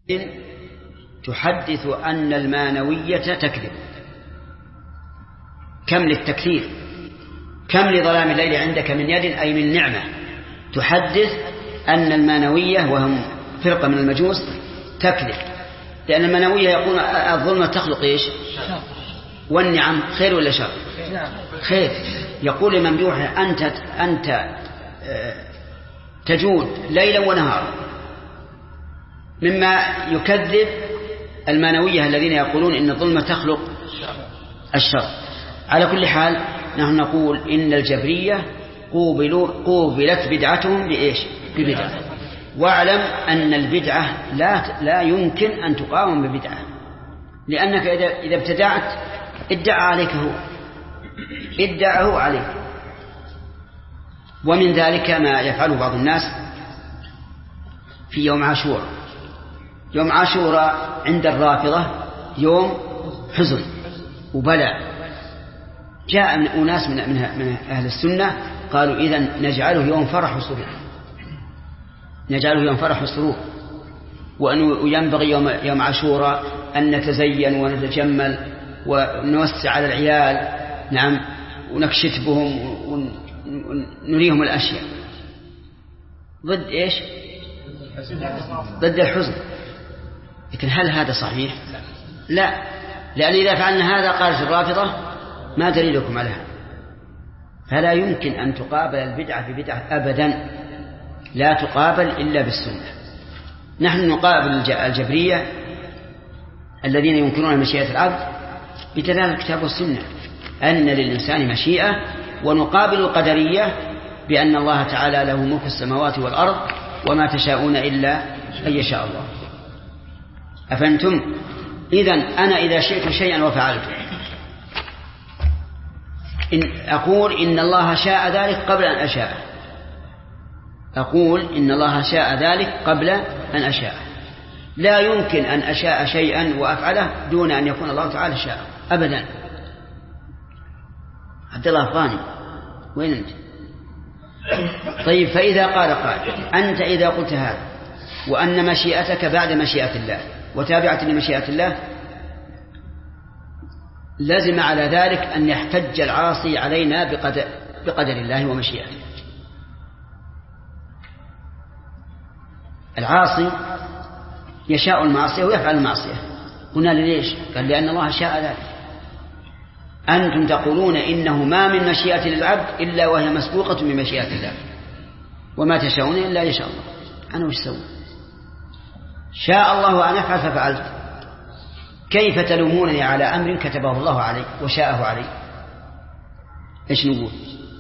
تحدث أن المانوية تكذب. كم للتكثير، كم لظلام الليل عندك من يد أي من نعمة. تحدث أن المانوية وهم فرقة من المجوس تكذب، لأن المانوية يقول الظلمة تخلق إيش؟ والنعم خير ولا شر؟ خير. يقول لممدوح أنت تجود ليلا ونهارا، مما يكذب المانوية الذين يقولون إن الظلمة تخلق الشر. على كل حال نحن نقول إن الجبرية قوبلت بدعتهم بإيش؟ ببدعة. واعلم أن البدعة لا يمكن أن تقاوم ببدعة، لأنك إذا ابتدعت ادعى عليك هو، ادعه عليك. ومن ذلك ما يفعله بعض الناس في يوم عاشوراء. يوم عاشوراء عند الرافضة يوم حزن وبلاء. جاء أناس من أهل السنة قالوا إذن نجعله يوم فرح وسرور، نجعله يوم فرح وسرور، وأنه ينبغي يوم عاشوراء أن نتزين ونتجمل ونوسع على العيال، نعم، ونكشت بهم ونريهم الأشياء. ضد إيش؟ ضد الحزن. لكن هل هذا صحيح؟ لا، لأن إذا فعلنا هذا قالت الرافضة ما دليلكم على هذا. فلا يمكن أن تقابل البدعة ببدعة أبدا، لا تقابل إلا بالسنة. نحن نقابل الجبرية الذين ينكرون مشيئة العبد بدلالة الكتاب والسنة أن للإنسان مشيئة، ونقابل القدرية بأن الله تعالى له ملك السماوات والأرض وما تشاءون إلا أن يشاء الله. أفنتم؟ إذن أنا إذا شئت شيئا وفعلته أقول إن الله شاء ذلك قبل أن أشاء، أقول إن الله شاء ذلك قبل أن أشاء. لا يمكن أن أشاء شيئا وأفعله دون أن يكون الله تعالى شاء أبدا. عبد الله أفغاني وين أنت؟ طيب، فإذا قال قائل أنت إذا قلت هذا وأن مشيئتك بعد مشيئة الله وتابعة لمشيئة الله، لازم على ذلك أن يحتج العاصي علينا بقدر الله ومشيئته. العاصي يشاء المعصية ويفعل المعصية. قلنا ليش؟ قال لأن الله شاء ذلك. أنتم تقولون إنه ما من مشيئة للعبد إلا وهي مسبوقة بمشيئة الله، وما تشاءون إلا يشاء الله. أنا وش سوي؟ شاء الله أن أفعل ففعلت، كيف تلومونني على أمر كتبه الله علي وشاءه علي؟ إيش نقول؟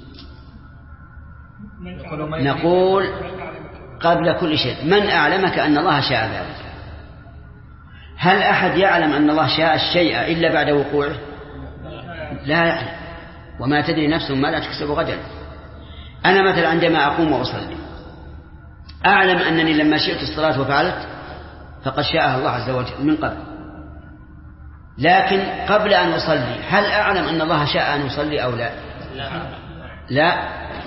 نقول قبل كل شيء من أعلمك أن الله شاء ذلك؟ هل أحد يعلم أن الله شاء الشيء إلا بعد وقوعه؟ لا يعلم. وما تدري نفس ما لا تكسب غدا. أنا مثلا عندما أقوم وأصلي أعلم أنني لما شئت الصلاة وفعلت فقد شاءها الله عز وجل من قبل، لكن قبل أن أصلي هل أعلم أن الله شاء أن أصلي أو لا؟ لا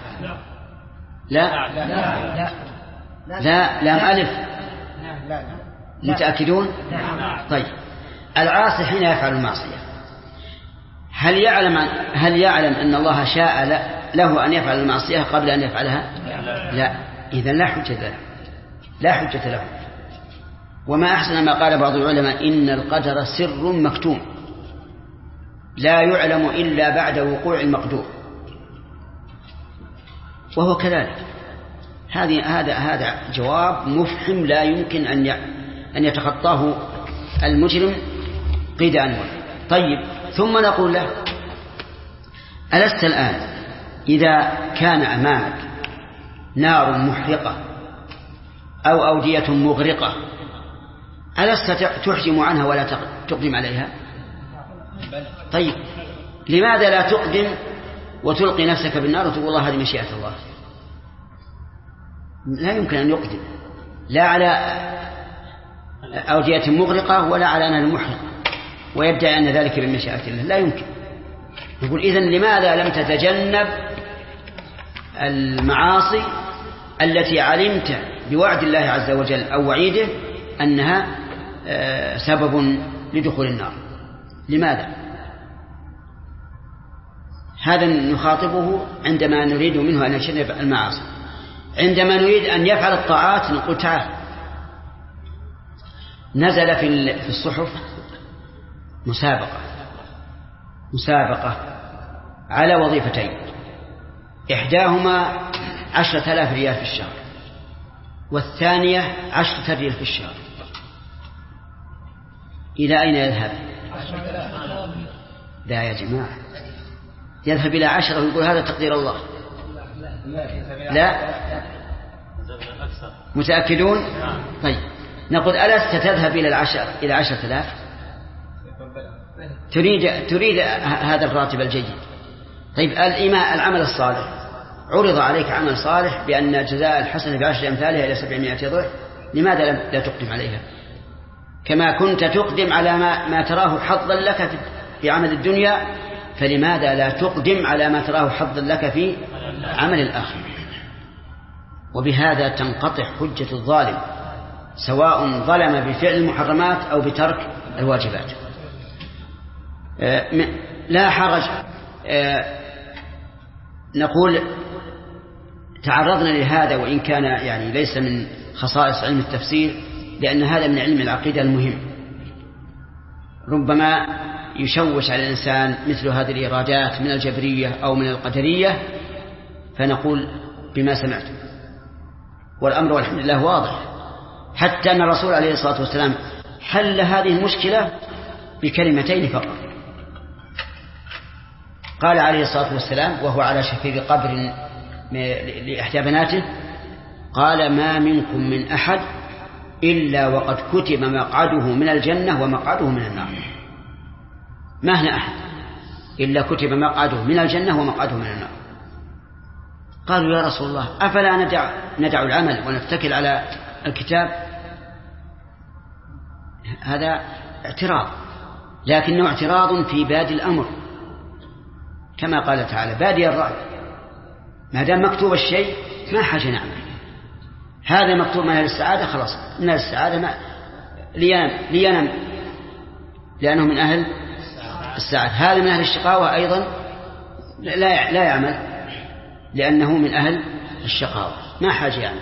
لا لا لا لام ألف. متأكدون؟ طيب، العاصي حين يفعل المعصية هل يعلم أن الله شاء له أن يفعل المعصية قبل أن يفعلها؟ لا. إذن لا حجة له، لا حجة له. وما أحسن ما قال بعض العلماء إن القدر سر مكتوم لا يعلم إلا بعد وقوع المقدور، وهو كذلك. هذا جواب مفحم لا يمكن أن يتخطاه المجرم قيد أنوار. طيب، ثم نقول له ألست الآن إذا كان أمامك نار محرقة أو أودية مغرقة ألست تحجم عنها ولا تقدم عليها؟ طيب، لماذا لا تقدم وتلقي نفسك بالنار وتقول الله هذه مشيئة الله؟ لا يمكن أن يقدم لا على أودية مغرقة ولا على نار محرقة ويدعي أن ذلك بمشيئة الله، لا يمكن. نقول إذن لماذا لم تتجنب المعاصي التي علمت بوعد الله عز وجل أو وعيده أنها سبب لدخول النار. لماذا؟ هذا نخاطبه عندما نريد منه أن يجتنب المعاصي. عندما نريد أن يفعل الطاعات نقول تعال. نزل في الصحف مسابقة على وظيفتين، إحداهما 10,000 ريال في الشهر، والثانية 10 ريال في الشهر. إلى أين يذهب؟ لا يا جماعة، يذهب إلى 10 ويقول هذا تقدير الله. لا، متأكدون؟ طيب نقول ألست تذهب إلى 10,000؟ تريد هذا الراتب الجيد. طيب العمل الصالح، عرض عليك عمل صالح بأن جزاء الحسنة ب10 أمثالها إلى 700 ضعف، لماذا لا تقدم عليها كما كنت تقدم على ما تراه حظا لك في عمل الدنيا؟ فلماذا لا تقدم على ما تراه حظا لك في عمل الآخرة؟ وبهذا تنقطع حجة الظالم، سواء ظلم بفعل المحرمات أو بترك الواجبات. لا حرج. نقول تعرضنا لهذا وإن كان يعني ليس من خصائص علم التفسير، لأن هذا من علم العقيدة المهم. ربما يشوش على الإنسان مثل هذه الإيرادات من الجبرية أو من القدرية، فنقول بما سمعتم، والأمر والحمد لله واضح. حتى أن الرسول عليه الصلاة والسلام حل هذه المشكلة بكلمتين فقط. قال عليه الصلاة والسلام وهو على شفير قبر لإحدى بناته، قال ما منكم من أحد إلا وقد كتب مقعده من الجنة ومقعده من النار. ما هنا أحد إلا كتب مقعده من الجنة ومقعده من النار. قالوا يا رسول الله أفلا ندع العمل ونتكل على الكتاب؟ هذا اعتراض، لكنه اعتراض في بادئ الأمر، كما قال تعالى بادئ الرأي. ما دام مكتوب الشيء ما حاجة نعمل. هذا مكتوب من أهل السعادة، خلاص من أهل السعادة ما لينم لأنه من أهل السعادة. هذا من أهل الشقاوة أيضا لا يعمل لأنه من أهل الشقاوة، ما حاجة يعمل.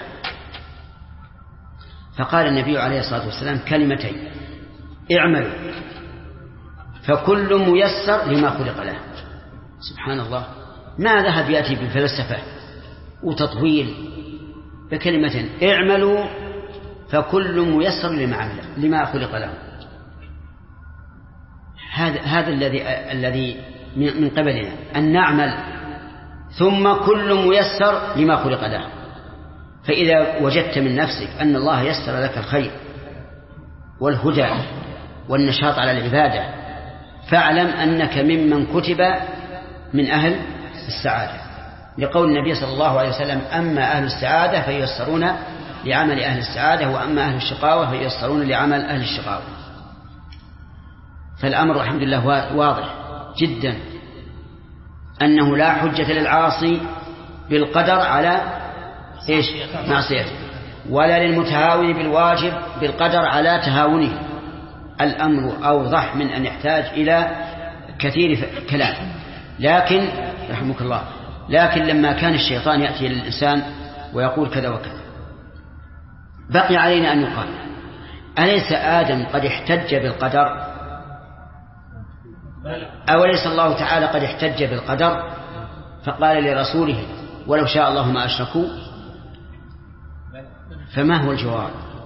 فقال النبي عليه الصلاة والسلام كلمتين: اعملوا فكل ميسر لما خلق له. سبحان الله، ما ذهب يأتي بالفلسفة وتطويل، بكلمة اعملوا فكل ميسر لما خلق له. هذا الذي من قبلنا أن نعمل ثم كل ميسر لما خلق له. فإذا وجدت من نفسك أن الله يسر لك الخير والهدى والنشاط على العبادة، فاعلم أنك ممن كتب من أهل السعادة، لقول النبي صلى الله عليه وسلم: أما أهل السعادة فييسرون لعمل أهل السعادة، وأما أهل الشقاوة فييسرون لعمل أهل الشقاوة. فالأمر الحمد لله واضح جدا، أنه لا حجة للعاصي بالقدر على معصيته، ولا للمتهاون بالواجب بالقدر على تهاونه. الأمر أوضح من أن يحتاج إلى كثير كلام. لكن رحمك الله، لكن لما كان الشيطان يأتي للإنسان ويقول كذا وكذا، بقي علينا أن يقال: أليس آدم قد احتج بالقدر؟ أوليس الله تعالى قد احتج بالقدر فقال لرسوله: ولو شاء الله ما أشركوا؟ فما هو الجواب؟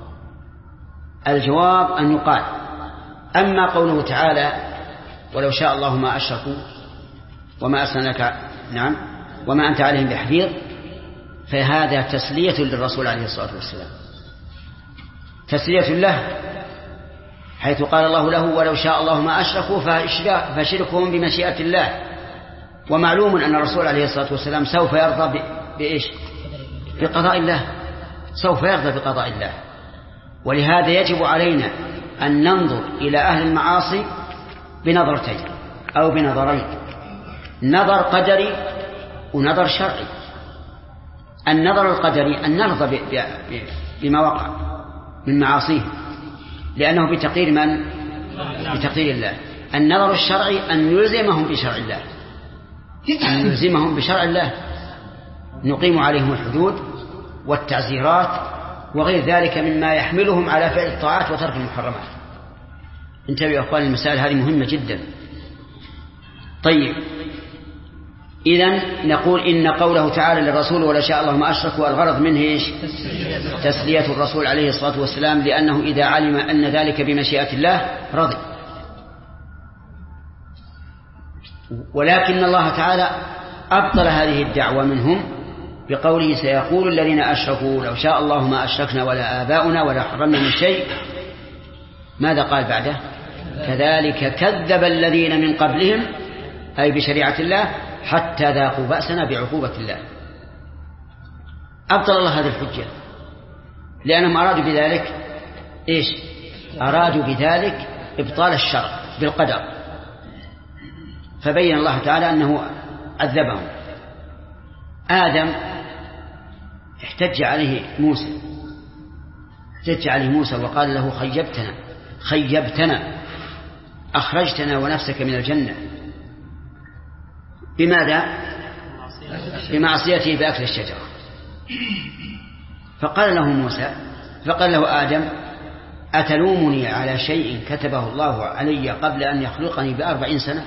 الجواب أن يقال: أما قوله تعالى: ولو شاء الله ما أشركوا وما أرسلناك وما أنت عليهم بحفيظ، فهذا تسلية للرسول عليه الصلاة والسلام، تسلية له، حيث قال الله له: ولو شاء الله ما أشركوا فشركهم بمشيئة الله. ومعلوم أن الرسول عليه الصلاة والسلام سوف يرضى بقضاء الله، سوف يرضى بقضاء الله. ولهذا يجب علينا أن ننظر إلى أهل المعاصي بنظرتين أو بنظرين: نظر قدري ونظر شرعي. النظر القدري أن نرضى بما وقع من معاصيه، لأنه بتقدير من؟ بتقدير الله. النظر الشرعي أن يلزمهم بشرع الله، أن يلزمهم بشرع الله، نقيم عليهم الحدود والتعزيرات وغير ذلك مما يحملهم على فعل الطاعات وترك المحرمات. انتبهوا يا أخوان، المسائل هذه مهمة جدا. طيب، إذن نقول إن قوله تعالى للرسول ولا شاء الله ما أشركوا، الغرض منه إيش؟ تسلية الرسول عليه الصلاة والسلام، لأنه إذا علم أن ذلك بمشيئة الله رضي. ولكن الله تعالى أبطل هذه الدعوة منهم بقوله سيقول الذين أشركوا لو شاء الله ما أشركنا ولا آباؤنا ولا حرمنا من شيء. ماذا قال بعده؟ كذلك كذب الذين من قبلهم، أي بشريعة الله، حتى ذاقوا بأسنا بعقوبة الله. أبطل الله هذه الحجة، لأنهم أرادوا بذلك إيش؟ أرادوا بذلك إبطال الشرع بالقدر، فبين الله تعالى أنه عذبهم. آدم احتج عليه موسى وقال له خيبتنا أخرجتنا ونفسك من الجنة. بماذا؟ بمعصيته بأكل الشجرة. فقال له آدم أتلومني على شيء كتبه الله علي قبل أن يخلقني ب40 سنة؟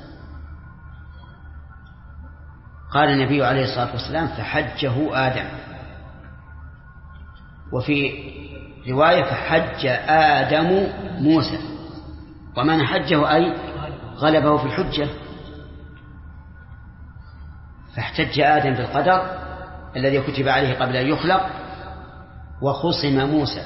قال النبي عليه الصلاة والسلام فحجه آدم، وفي رواية فحج آدم موسى، ومن حجه أي غلبه في الحجة. فاحتج آدم بالقدر الذي كتب عليه قبل أن يخلق، وخصم موسى.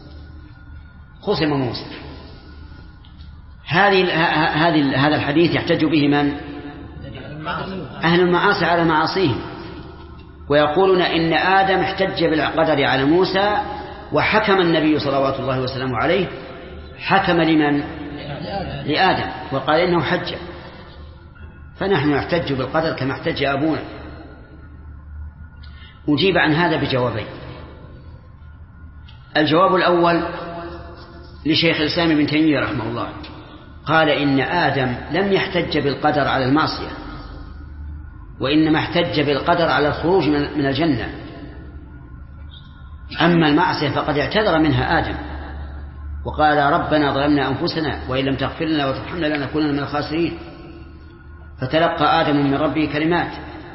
هذا الحديث يحتج به من؟ أهل المعاصي على معاصيهم، ويقولون إن آدم احتج بالقدر على موسى، وحكم النبي صلوات الله وسلامه عليه حكم لمن؟ لآدم، وقال إنه حج. فنحن نحتج بالقدر كما احتج أبونا. أجيب عن هذا بجوابين. الجواب الأول لشيخ الإسلام ابن تيمية رحمه الله، قال إن آدم لم يحتج بالقدر على المعصية، وإنما احتج بالقدر على الخروج من الجنة. أما المعصية فقد اعتذر منها آدم وقال ربنا ظلمنا أنفسنا وإن لم تغفر لنا وترحمنا لنكونن من الخاسرين. فتلقى آدم من ربه كلمات.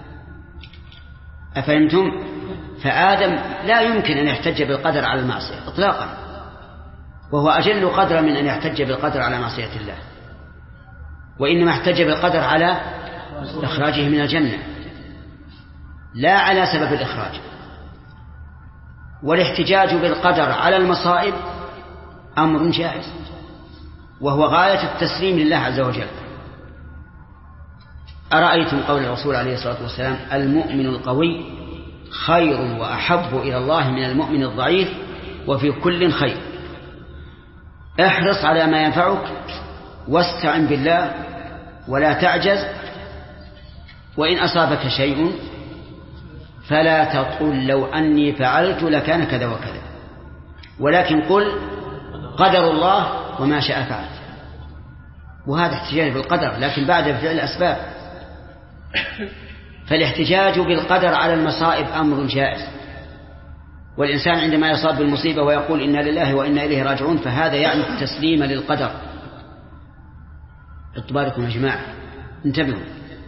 أفهمتم؟ فآدم لا يمكن أن يحتج بالقدر على المعصية إطلاقا، وهو أجل قدر من أن يحتج بالقدر على معصية الله، وإنما احتج بالقدر على إخراجه من الجنة لا على سبب الإخراج. والاحتجاج بالقدر على المصائب أمر جائز، وهو غاية التسليم لله عز وجل. أرأيتم قول الرسول عليه الصلاة والسلام المؤمن القوي خير وأحب إلى الله من المؤمن الضعيف وفي كل خير. احرص على ما ينفعك واستعن بالله ولا تعجز، وإن أصابك شيء فلا تقل لو أني فعلت لكان كذا وكذا، ولكن قل قدر الله وما شاء فعل. وهذا احتجاج بالقدر لكن بعد فعل الأسباب. فالاحتجاج بالقدر على المصائب أمر جائز، والإنسان عندما يصاب بالمصيبة ويقول إنا لله وإنا إليه راجعون فهذا يعني التسليم للقدر. اطباركم يا جماعة انتبهوا.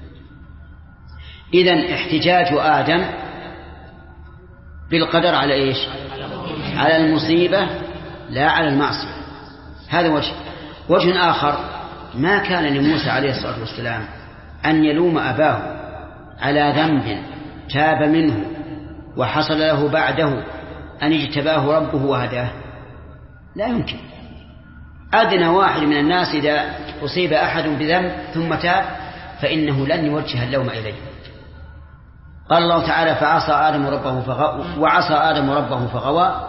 إذن احتجاج آدم بالقدر على إيش؟ على المصيبة لا على المعصية. هذا وجه آخر، ما كان لموسى عليه الصلاة والسلام أن يلوم أباه على ذنب تاب منه وحصل له بعده أن اجتباه ربه وهداه، لا يمكن. أدنى واحد من الناس إذا أصيب أحد بذنب ثم تاب فإنه لن يوجه اللوم إليه. قال الله تعالى فعصى آدم ربه فغوى وعصى آدم ربه فغوى،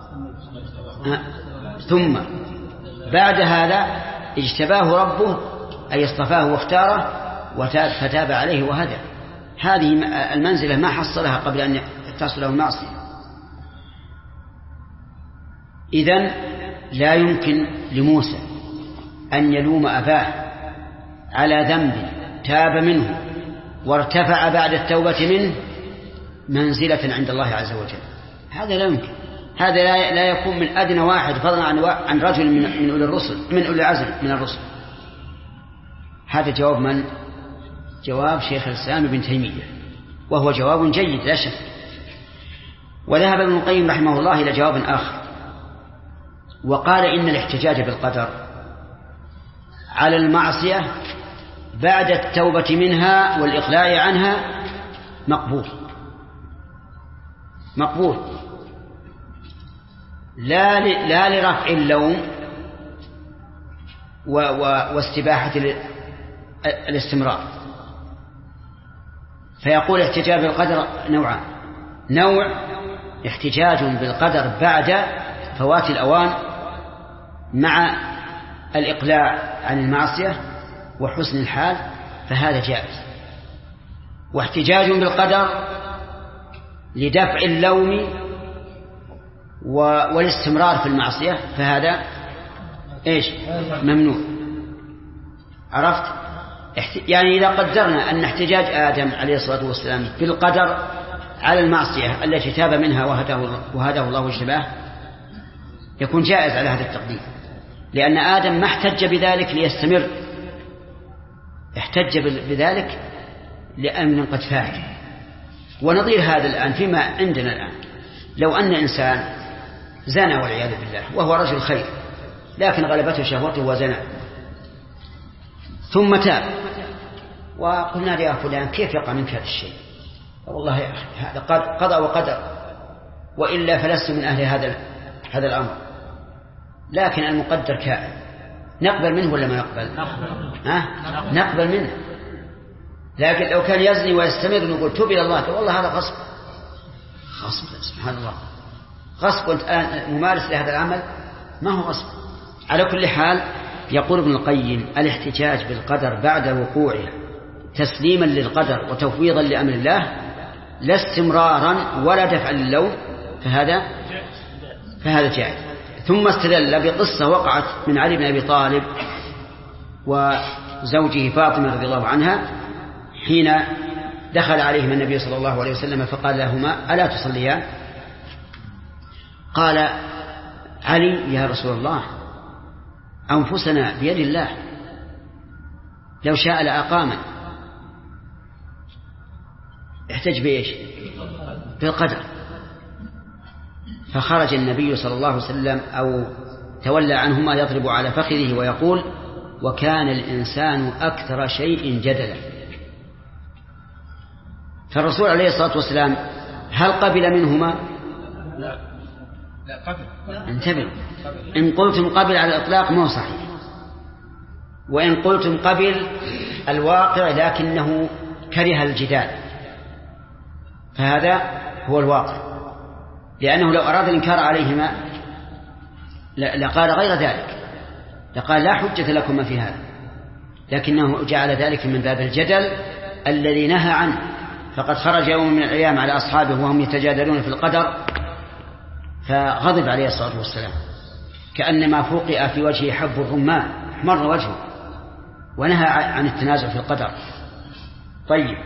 ثم بعد هذا اجتباه ربه أي اصطفاه واختاره فتاب عليه وهدى. هذه المنزلة ما حصلها قبل أن تصله المعصية. إذن لا يمكن لموسى أن يلوم أباه على ذنب تاب منه وارتفع بعد التوبة منه منزلة عند الله عز وجل. هذا لا يمكن. هذا لا يكون من أدنى واحد فضلا عن رجل من أولي الرسل، من أولي العزم من الرسل. هذا جواب من؟ جواب شيخ الإسلام ابن تيمية، وهو جواب جيد لا شك. وذهب ابن القيم رحمه الله إلى جواب آخر، وقال إن الاحتجاج بالقدر على المعصية بعد التوبة منها والإقلاع عنها مقبول لا لرفع اللوم واستباحة الاستمرار. فيقول احتجاج بالقدر نوعان: نوع احتجاج بالقدر بعد فوات الأوان مع الإقلاع عن المعصية وحسن الحال، فهذا جائز. واحتجاج بالقدر لدفع اللوم والاستمرار في المعصية، فهذا ممنوع. عرفت؟ يعني إذا قدرنا أن احتجاج آدم عليه الصلاة والسلام بالقدر على المعصية التي تاب منها وهداه الله واجتباه، يكون جائز على هذا التقدير، لأن آدم ما احتج بذلك ليستمر، احتج بذلك لأمر قد فات. ونظير هذا الآن فيما عندنا الآن، لو أن إنسان زنى والعياذ بالله وهو رجل خير، لكن غلبته شهوته وزنى، ثم تاب، وقلنا يا فلان كيف يقع منك هذا الشيء؟ والله يا أخي هذا قضى وقدر، وإلا فلست من أهل هذا الأمر، لكن المقدر كائن، نقبل منه ولا ما نقبل؟ نقبل منه. لكن لو كان يزني ويستمر نقول توب إلى الله، والله هذا غصب سبحان الله، غصب، وانت ممارس لهذا العمل، ما هو غصب. على كل حال يقول ابن القيم الاحتجاج بالقدر بعد وقوعه تسليما للقدر وتفويضا لأمر الله لا استمرارا ولا دفعا للوم، فهذا جائز. ثم استدل بقصة وقعت من علي بن أبي طالب وزوجه فاطمة رضي الله عنها حين دخل عليهم النبي صلى الله عليه وسلم فقال لهما: ألا تصليان؟ قال علي: يا رسول الله، أنفسنا بيد الله، لو شاء لأقامنا. احتج بإيش؟ بالقدر. فخرج النبي صلى الله عليه وسلم أو تولى عنهما يضرب على فخذه ويقول: وكان الإنسان أكثر شيء جدلا. فالرسول عليه الصلاة والسلام هل قبل منهما؟ لا قبل. انتبهوا، إن قلتم قبل على الإطلاق ما هو صحيح، وإن قلتم قبل الواقع لكنه كره الجدال، فهذا هو الواقع، لأنه لو أراد الإنكار عليهما لقال غير ذلك، لقال لا حجة لكم في هذا، لكنه جعل ذلك من باب الجدل الذي نهى عنه. فقد خرج يوم من الأيام على أصحابه وهم يتجادلون في القدر، فغضب عليه الصلاة والسلام كأنما فوقئ في وجهه حب الرمان، احمر وجهه، ونهى عن التنازع في القدر. طيب،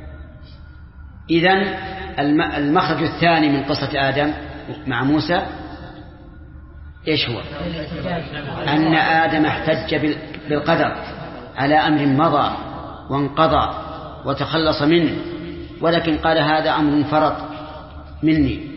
إذن المخرج الثاني من قصة آدم مع موسى إيش هو؟ أن آدم احتج بالقدر على أمر مضى وانقضى وتخلص منه، ولكن قال هذا أمر فرط مني.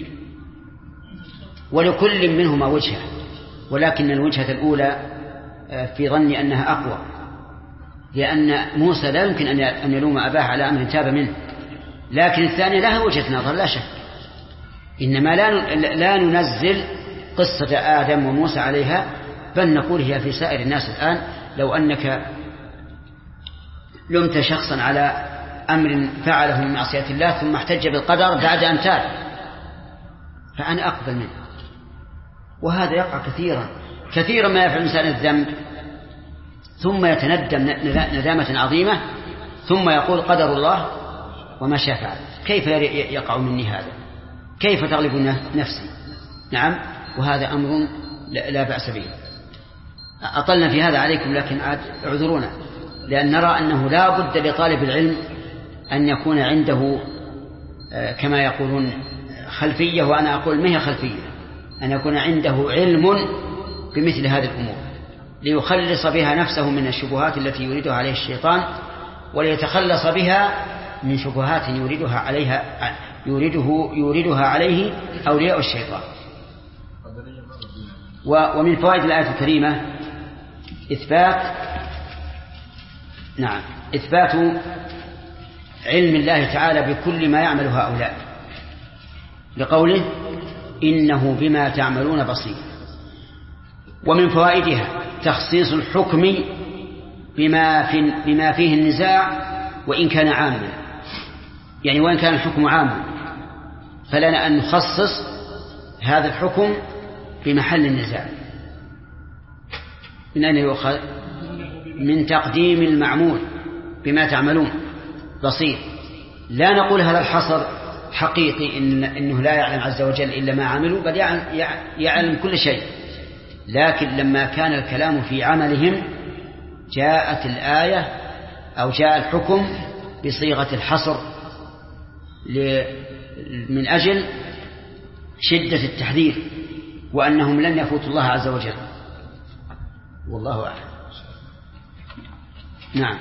ولكل منهما وجهة، ولكن الوجهة الأولى في ظني أنها أقوى، لأن موسى لا يمكن أن يلوم أباه على أمر تاب منه، لكن الثانية لها وجهة نظر لا شك. إنما لا ننزل قصة آدم وموسى عليها، بل نقول هي في سائر الناس الآن. لو أنك لمت شخصا على أمر فعله من معصية الله ثم احتج بالقدر بعد أن تاب، فأنا أقبل منه. وهذا يقع كثيرا ما يفعل الإنسان الذنب ثم يتندم ندامة عظيمة ثم يقول قدر الله وما شاء فعل. كيف يقع مني هذا؟ كيف تغلب نفسي؟ نعم، وهذا أمر لا بأس به. أطلنا في هذا عليكم، لكن اعذرونا، لأن نرى أنه لا بد لطالب العلم أن يكون عنده كما يقولون خلفية، وأنا أقول ما هي خلفية، أن يكون عنده علم بمثل هذه الأمور ليخلص بها نفسه من الشبهات التي يريدها عليه الشيطان، وليتخلص بها من شبهات يريدها عليه أولياء الشيطان. ومن فوائد الآية الكريمة إثبات علم الله تعالى بكل ما يعمل هؤلاء، لقوله إنه بما تعملون بصير. ومن فوائدها تخصيص الحكم بما فيه النزاع وإن كان عاما، يعني وإن كان الحكم عاما فلنا أن نخصص هذا الحكم بمحل النزاع. من أين يؤخذ؟ من تقديم المعمول بما تعملون بصير. لا نقول هذا الحصر حقيقي إنه لا يعلم عز وجل إلا ما عملوا، بل يعلم كل شيء، لكن لما كان الكلام في عملهم جاءت الآية أو جاء الحكم بصيغة الحصر من أجل شدة التحذير، وأنهم لن يفوتوا الله عز وجل. والله أعلم. نعم.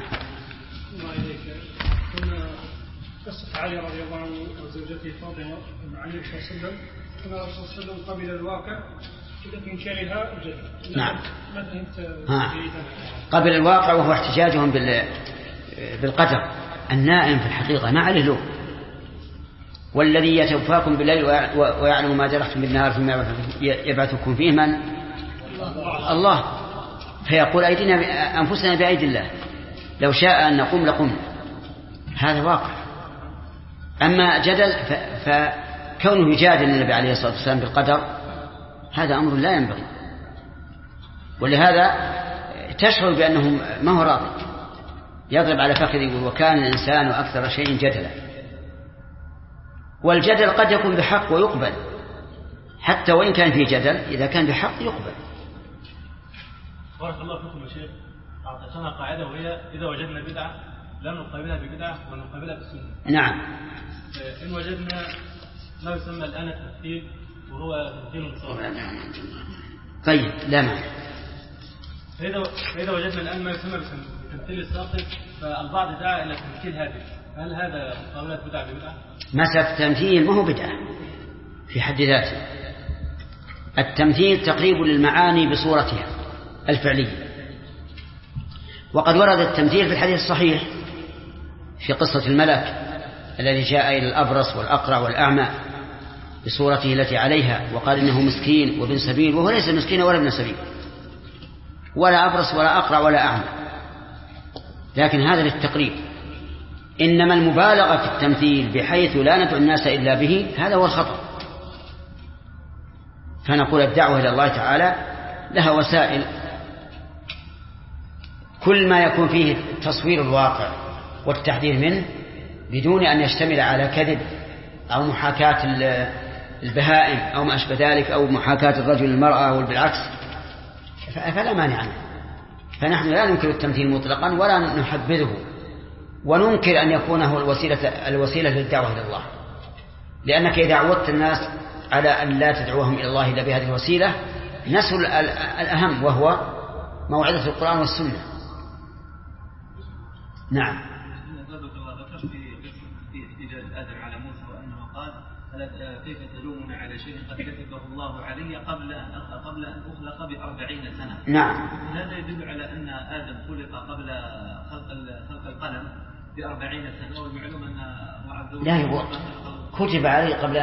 قصة علي رضي الله عنه وزوجته فاطمة مع النبي صلى الله عليه وسلم، أن الرسول صلى الله عليه وسلم قبل الواقع من شأنها وجد. نعم. قبل الواقع وهو احتجاجهم بالقدر. النائم في الحقيقة ما عليه له، والذي يتوفاكم بالليل ويعلم ما جرحتم بالنهار ثم يبعثكم فيه من؟ الله. فيقول أيدينا أنفسنا بأيدي الله، لو شاء أن نقوم لقمنا. هذا واقع. أما جدل فكونه يجادل النبي عليه الصلاة والسلام بالقدر هذا أمر لا ينبغي، ولهذا تشعر بأنه ما هو راضي، يضرب على فخذه وكان الإنسان أكثر شيء جدلا. والجدل قد يكون بحق ويقبل، حتى وإن كان فيه جدل إذا كان بحق يقبل. بارك الله فيكم يا شيخ. أعطيتنا قاعدة وهي إذا وجدنا بدعة لا نقابلها ببدعة ونقابلها بالسنة. نعم. إن وجدنا ما يسمى الآن التمثيل وهو تمثيل الصالح. طيب لا معنى. فإذا وجدنا الآن ما يسمى بتمثيل الساقط، فالبعض دعا إلى تمثيل هذه، هل هذا مقابلة بدعة ببدعة؟ مسألة التمثيل ما هو بدعة في حد ذاته. التمثيل تقريب للمعاني بصورتها الفعلية. وقد ورد التمثيل في الحديث الصحيح في قصة الملك الذي جاء إلى الأبرص والأقرع والأعمى بصورته التي عليها وقال إنه مسكين وابن سبيل، وهو ليس مسكين ولا ابن سبيل ولا أبرص ولا أقرع ولا أعمى، لكن هذا للتقريب. إنما المبالغة في التمثيل بحيث لا ندعو الناس إلا به هذا هو الخطأ. فنقول الدعوة إلى الله تعالى لها وسائل، كل ما يكون فيه تصوير الواقع والتحذير منه بدون أن يشتمل على كذب أو محاكاة البهائم أو ما أشبه ذلك، أو محاكاة الرجل للمرأة والبالعكس، فلا مانع عنه. فنحن لا ننكر التمثيل مطلقا ولا نحبذه، وننكر أن يكون هو الوسيلة للدعوة إلى الله، لأنك إذا عودت الناس على أن لا تدعوهم إلى الله إلا بهذه الوسيلة نسوا الأهم وهو موعظة القرآن والسنة. نعم. ذكرت في احتجاج آدم على موسى وأنه قال كيف تلومنا على شيء قد كتبه الله علي قبل أن أخلق ب40 سنة. نعم. هذا يدل على أن آدم خلق قبل خلق القلم ب40 سنة، والمعلوم أن الله عز وجل لا كتب علي قبل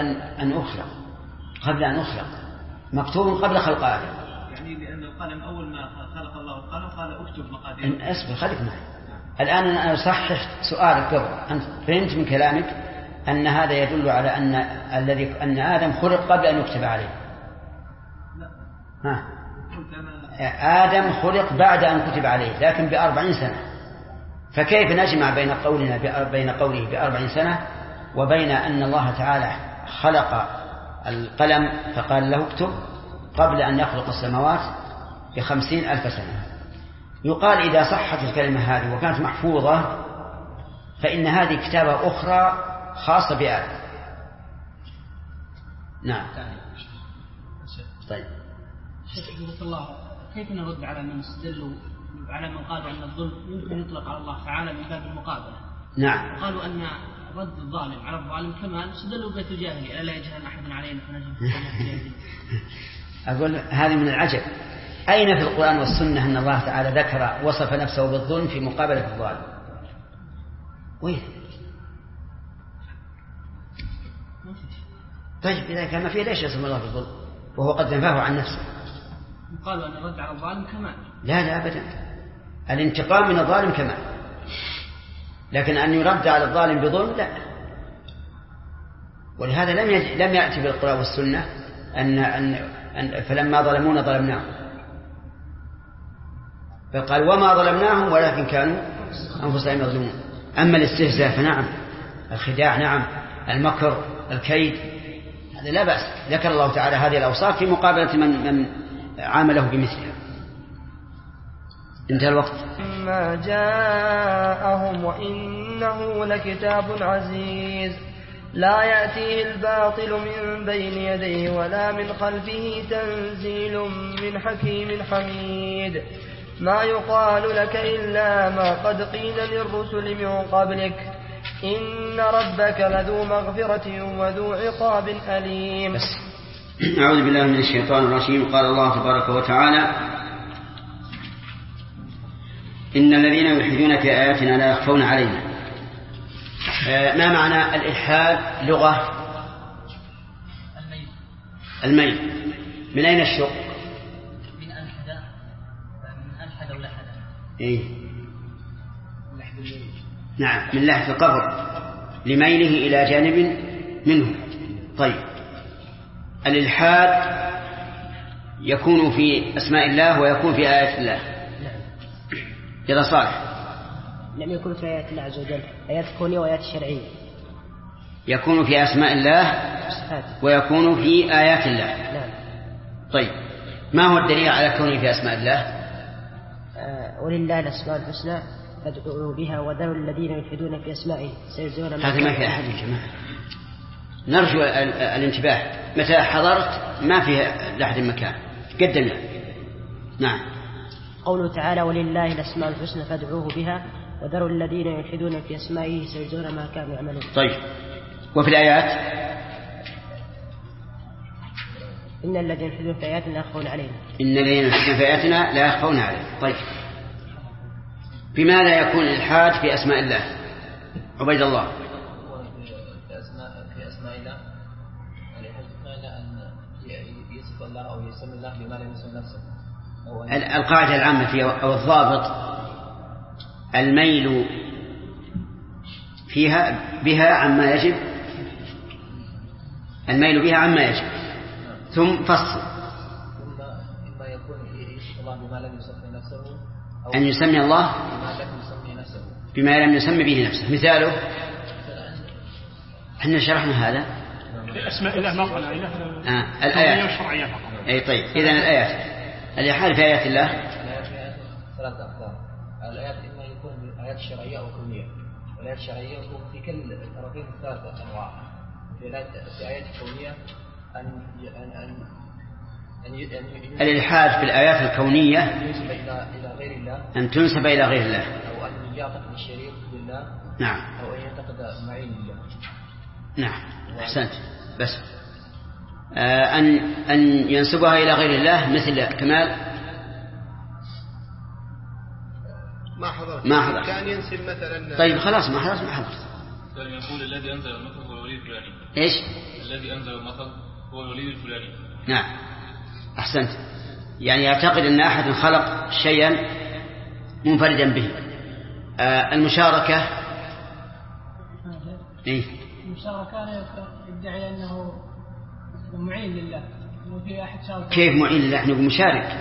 أن أخلق مكتوب قبل خلق آدم، يعني لأن القلم أول ما خلق الله القلم قال اكتب مقادير. أصبر خليك معي الآن. أنا أصحح سؤالك قبل أنت فهمت من كلامك أن هذا يدل على أن آدم خلق قبل أن يكتب عليه. ها. آدم خلق بعد أن كتب عليه لكن ب40 سنة، فكيف نجمع بين قوله ب40 سنة وبين أن الله تعالى خلق القلم فقال له اكتب قبل أن يخلق السماوات ب50,000 سنة. يقال إذا صحت الكلمة هذه وكانت محفوظة فإن هذه كتابة أخرى خاصة بآدم. نعم. طيب شيخ الله، كيف نرد على من استدلوا على من قالوا أن الظلم يمكن يطلق على الله تعالى من باب المقابلة؟ نعم. قالوا أن رد الظالم على الظالم كمان استدلوا بيت الجاهلي ألا يجهل أحد علينا فنجم في الجاهلي. أقول هذه من العجب، أين في القرآن والسنة أن الله تعالى ذكر وصف نفسه بالظلم في مقابلة الظالم؟ وين؟ طيب إذا كان ما فيه ليش يسمى الله بالظلم وهو قد نفاه عن نفسه؟ قالوا أن الرد على الظالم كمان. لا أبدا، الانتقام من الظالم كمان، لكن أن يرد على الظالم بظلم لا. ولهذا لم يأتي بالقرآن والسنة أن فلما ظلمونا ظلمناهم، فقال وما ظلمناهم ولكن كانوا أنفسهم يظلمون. أما الاستهزاء فنعم، الخداع نعم، المكر الكيد هذا لا بأس. ذكر الله تعالى هذه الأوصاف في مقابلة من عامله بمثلها. انتهى الوقت. ما جاءهم وإنه لكتاب عزيز لا يأتيه الباطل من بين يديه ولا من خلفه تنزيل من حكيم حميد ما يقال لك إلا ما قد قيل للرسل من قبلك إن ربك لذو مغفرة وذو عقاب أليم. أعوذ بالله من الشيطان الرجيم. قال الله تبارك وتعالى إن الذين يلحدون في آياتنا لا يخفون علينا. ما معنى الإلحاد لغة؟ الميل. من أين الشق؟ من ألحد ولحد. إيه؟ نعم، من لحد القبر لميله إلى جانب منه. طيب الإلحاد يكون في أسماء الله ويكون في آيات الله. يا صالح. لم يكن في آيات الله عز وجل، آيات كونية وآيات شرعية. يكون في أسماء الله ويكون في آيات الله. نعم. طيب ما هو الدليل على كونه في أسماء الله؟ ولله الأسماء الحسنى فادعوه بها وذروا الذين يلحدون في أسمائه سيجزون. هذا ما في أحد يا جماعة، نرجو الانتباه. متى حضرت ما فيها لحد مكان قدمنا. نعم. قوله تعالى ولله الأسماء الحسنى فادعوه بها وذروا الذين يلحدون في أسمائه سيجزون ما كانوا يعملون. طيب وفي الآيات إن الذين يلحدون في آياتنا لا يخفون علينا. إن الذين يلحدون في آياتنا لا يخفون علينا. طيب بماذا يكون الإلحاد في أسماء الله؟ عبيد الله. في أسماء الله أن يصف الله أو يسمي الله بما لم يسمي نفسه. القاعدة العامة فيها أو الضابط الميل فيها بها عما يجب، الميل بها عما يجب ثم فصل. إما يكون يصف الله بما لم يسمي نفسه أو أن يسمي الله بما لم يسمي نفسه بما لم يسمي به نفسه. مثاله احنا شرحنا هذا اسماء الله ما قال الآيات. أي طيب إذن الآيات الإلحاد في آيات الله ثلاثة أقسام. الآيات إما يكون آيات شرعية أو كونية، والآيات الشرعية يكون في كل الطرفين ثلاثة أنواع. في آيات الكونية الإلحاد في الآيات الكونية ينسب إلى غير الله، أن تنسب إلى غير الله، أو أن يعتقد الشريك بالله. نعم. أو أن يعتقد معين لله. نعم أحسنت. بس أن ينسبها إلى غير الله مثل كمال ما حضر كان ينسب مثلا. طيب خلاص ما حضرت كان يقول الذي أنزل المطر هو الولي الفلاني. إيش؟ الذي أنزل المطر هو الولي الفلاني. نعم أحسنت. يعني يعتقد أن أحد خلق شيئا منفردا به. المشاركة إيه؟ المشاركة يدعي أنه معين لله. وفي أحد شارك. كيف معين لله؟ نقول مشارك.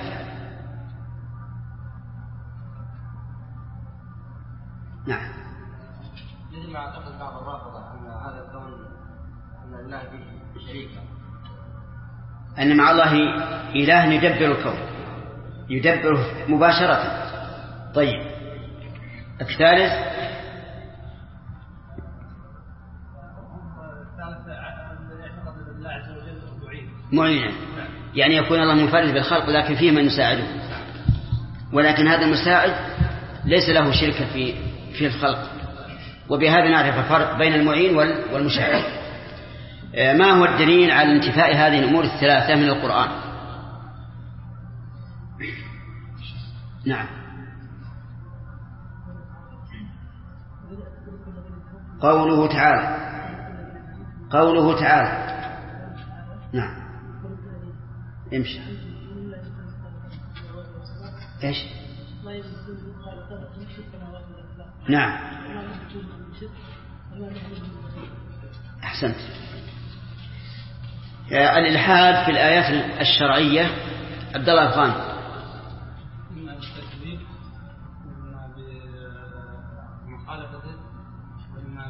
نعم. مثل ما اعتقد بعض الرافضة أن هذا الكون أن الله به شريكا. أن مع الله إله يدبر الكون، يدبره مباشرة. طيب، الثالث معينا، يعني يكون الله منفرد بالخلق لكن فيه من يساعده، ولكن هذا المساعد ليس له شركة في الخلق. وبهذا نعرف الفرق بين المعين والمساعد. ما هو الدليل على انتفاء هذه الأمور الثلاثة من القرآن؟ نعم، قوله تعالى. نعم، امشي. ايش؟ نعم، أحسنت. الإلحاد في الآيات الشرعية عبد الله الخان. إما بالتكذيب وإما بمخالفته وإما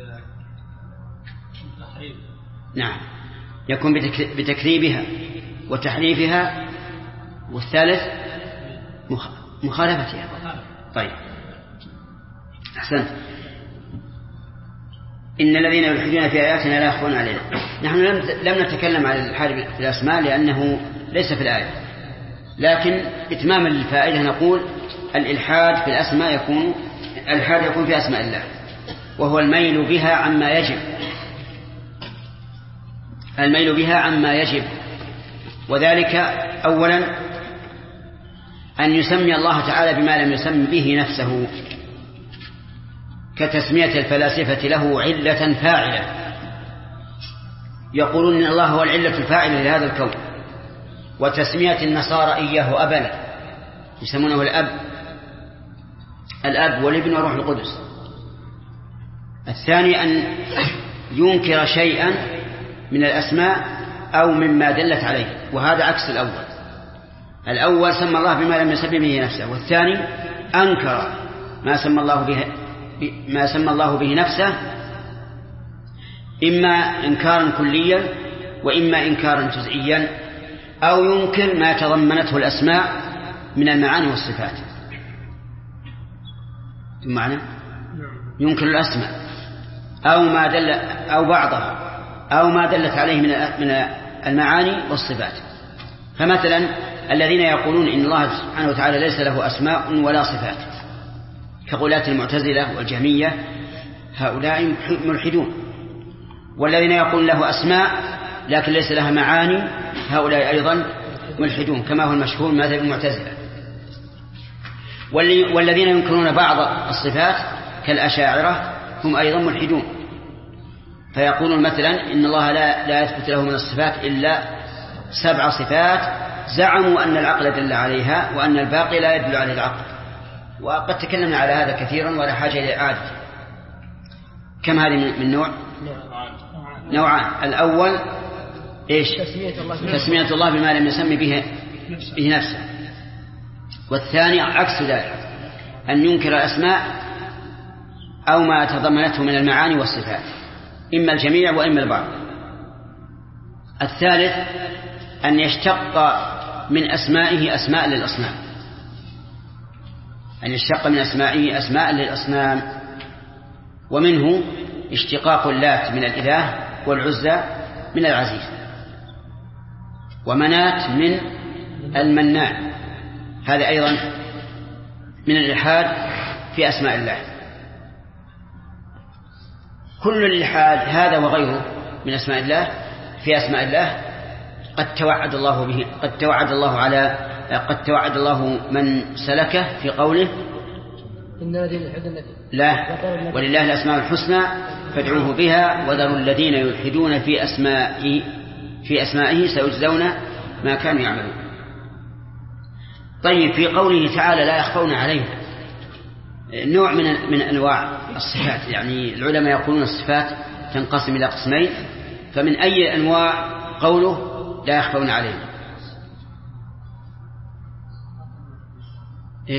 بالتحريف. نعم، يكون بتكذيبها وتحريفها، والثالث مخالفتها. طيب، أحسنت. إن الذين يلحدون في آياتنا لا يخفون علينا. نحن لم نتكلم عن الإلحاد في الأسماء لأنه ليس في الآية، لكن إتماما للفائدة نقول الإلحاد في الأسماء يكون في أسماء الله، وهو الميل بها عما يجب. وذلك أولا أن يسمي الله تعالى بما لم يسم به نفسه، كتسمية الفلاسفة له علة فاعلة، يقولون إن الله هو العلة الفاعلة لهذا الكون. وتسمية النصارى إياه أبا، يسمونه الأب والابن وروح القدس. الثاني أن ينكر شيئا من الأسماء أو مما دلت عليه، وهذا عكس الأول سمى الله بما لم يسم به نفسه، والثاني أنكر ما سمى الله به نفسه، إما إنكارا كليا وإما إنكارا جزئيا، أو ينكر ما تضمنته الأسماء من المعاني والصفات. معنى ينكر الأسماء أو بعضها أو ما دلت عليه من المعاني والصفات. فمثلا الذين يقولون إن الله سبحانه وتعالى ليس له أسماء ولا صفات كغلاة المعتزلة والجهمية، هؤلاء ملحدون. والذين يقولون له أسماء لكن ليس لها معاني، هؤلاء أيضا ملحدون، كما هو المشهور من مذهب المعتزلة. والذين ينكرون بعض الصفات كالأشاعرة هم أيضا ملحدون، فيقولون مثلا إن الله لا يثبت له من الصفات إلا 7 صفات، زعموا أن العقل دل عليها وأن الباقي لا يدل عليه العقل. وقد تكلمنا على هذا كثيرا ولا حاجة إلى إعادة. كم هذه من نوع؟ نوعان. الأول إيش؟ تسمية الله بما لم يسمي به نفسه. والثاني عكس ذلك، أن ينكر الأسماء أو ما تضمنته من المعاني والصفات، إما الجميع وإما البعض. الثالث أن يشتق من أسمائه أسماء للأصنام، أن يشتق من أسمائه أسماء للأصنام، ومنه اشتقاق اللات من الإله، والعزى من العزيز، ومنات من المنان. هذا أيضا من الإلحاد في أسماء الله. كل الإلحاد هذا وغيره من أسماء الله في أسماء الله قد توعد الله به، قد توعد الله من سلكه في قوله لا ولله الأسماء الحسنى فادعوه بها وذروا الذين يلحدون في أسمائه سيجزون ما كانوا يعملون. طيب، في قوله تعالى لا يخفون عليه نوع من أنواع الصفات، يعني العلماء يقولون الصفات تنقسم إلى قسمين، فمن أي أنواع قوله لا يخفون عليه؟ إيش؟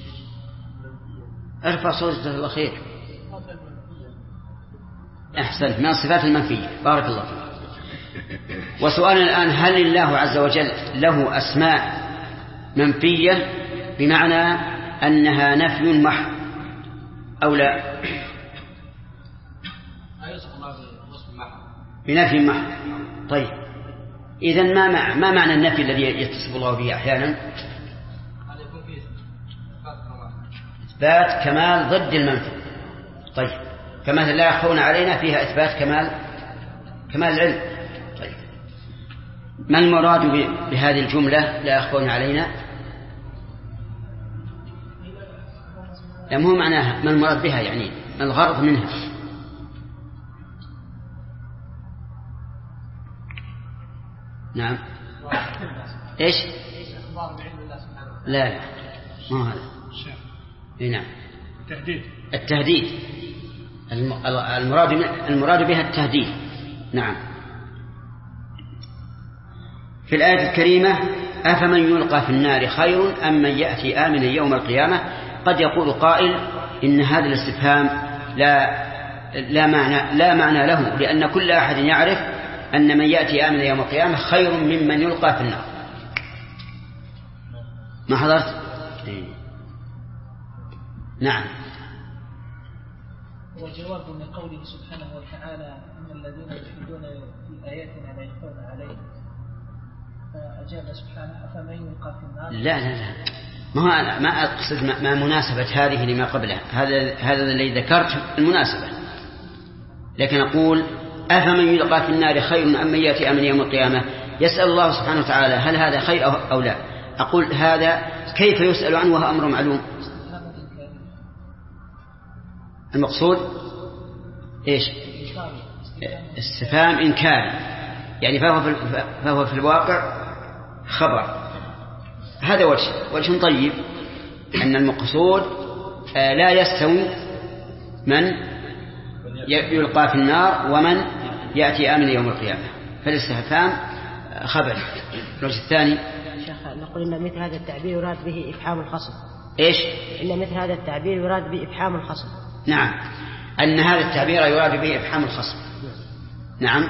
ارفع صوتك الله خير. أحسنت، من الصفات المنفية. بارك الله فيك. وسؤال الآن: هل الله عز وجل له أسماء منفية بمعنى أنها نفي محض أو لا؟ بنفي محض. طيب، إذن ما معنى النفي الذي يتصف الله به أحيانا؟ إثبات كمال ضد المنفي. طيب، كما لا يخفون علينا فيها إثبات كمال العلم. طيب، ما المراد بهذه الجملة لا يخفون علينا؟ مو معناها ما المراد بها، يعني ما الغرض منها؟ نعم. إيش؟ لا ما هذا. نعم. التهديد. المراد بها التهديد. نعم. في الآية الكريمة: أفمن يلقى في النار خير أم من يأتي آمنا يوم القيامة. قد يقول قائل إن هذا الاستفهام لا معنى له، لأن كل أحد يعرف أن من يأتي آمنا يوم القيامة خير ممن يلقى في النار. ما حضرت؟ نعم. وجواب من قوله سبحانه وتعالى: إن الذين يلحدون في آياتنا لا يخفون علينا. فأجاب سبحانه: أفمن يلقى في النار. لا ما أقصد ما مناسبة هذه لما قبلها. هذا الذي ذكرت المناسبة، لكن أقول: أفمن يلقى في النار خير أم من يأتي آمنا يوم القيامة. يسأل الله سبحانه وتعالى هل هذا خير أو لا. أقول: هذا كيف يسأل عنه وهو أمر معلوم؟ المقصود إيش؟ استفهام إنكاري، يعني فهو في الواقع خبر. هذا وجه طيب، أن المقصود لا يستوي من يلقى في النار ومن يأتي آمنا يوم القيامة، فالاستفهام خبر. الوجه الثاني: شيخ، نقول إن مثل هذا التعبير يراد به إفحام الخصم. إيش؟ إن مثل هذا التعبير يراد به إفحام الخصم. نعم، أن هذا التعبير يراد به إفحام الخصم. نعم.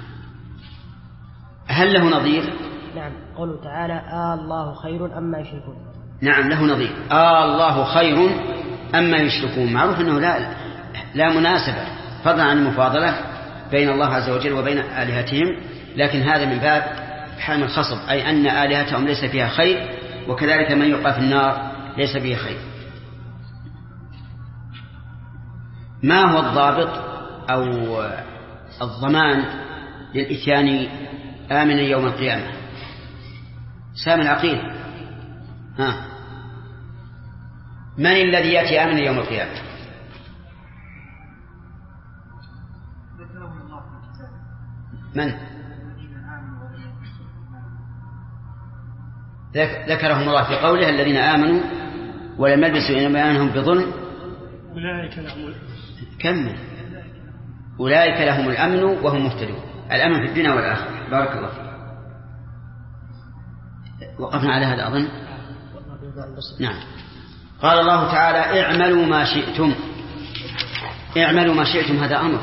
هل له نظير؟ نعم، قوله تعالى: الله خير أما يشركون. نعم، له نظير. الله خير أما يشركون. معروف أنه لا مناسبة فضلا عن المفاضلة بين الله عز وجل وبين آلهتهم، لكن هذا من باب إفحام الخصم، أي أن آلهتهم ليس فيها خير، وكذلك من يلقى في النار ليس فيه خير. ما هو الضابط أو الضمان للإتيان آمنا يوم القيامة؟ سامي العقيل، من الذي يأتي آمنا يوم القيامة؟ من ذكرهم الله في قوله: الذين آمنوا ولم يلبسوا إيمانهم بظلم أولئك لهم الأمن وهم مهتدون. الأمن في الدنيا والآخرة. بارك الله فيك. وقفنا على هذا أظن. نعم. قال الله تعالى: اعملوا ما شئتم. اعملوا ما شئتم، هذا أمر.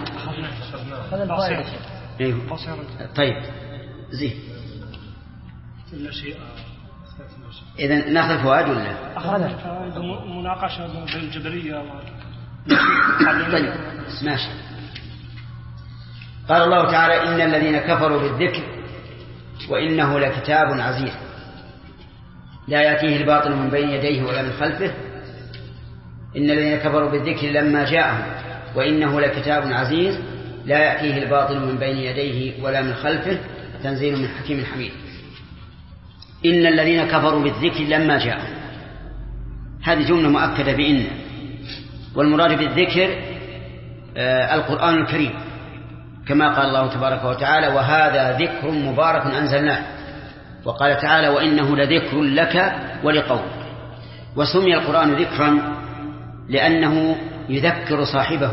طيب، زين. إذن نأخذ فوائد ولا؟ أخذ مناقشة بين الجبرية طيب، ماشي. قال الله تعالى: إن الذين كفروا بالذكر وإنه لكتاب عزيز لا يأتيه الباطل من بين يديه ولا من خلفه. إن الذين كفروا بالذكر لما جاءهم وإنه لكتاب عزيز لا يأتيه الباطل من بين يديه ولا من خلفه تنزيل من حكيم حميد. إن الذين كفروا بالذكر لما جاءهم، هذه جملة مؤكدة بإن، والمراد بالذكر القرآن الكريم، كما قال الله تبارك وتعالى: وهذا ذكر مبارك أنزلناه. وقال تعالى: وإنه لذكر لك ولقومك. وسمي القرآن ذكرا لأنه يذكر صاحبه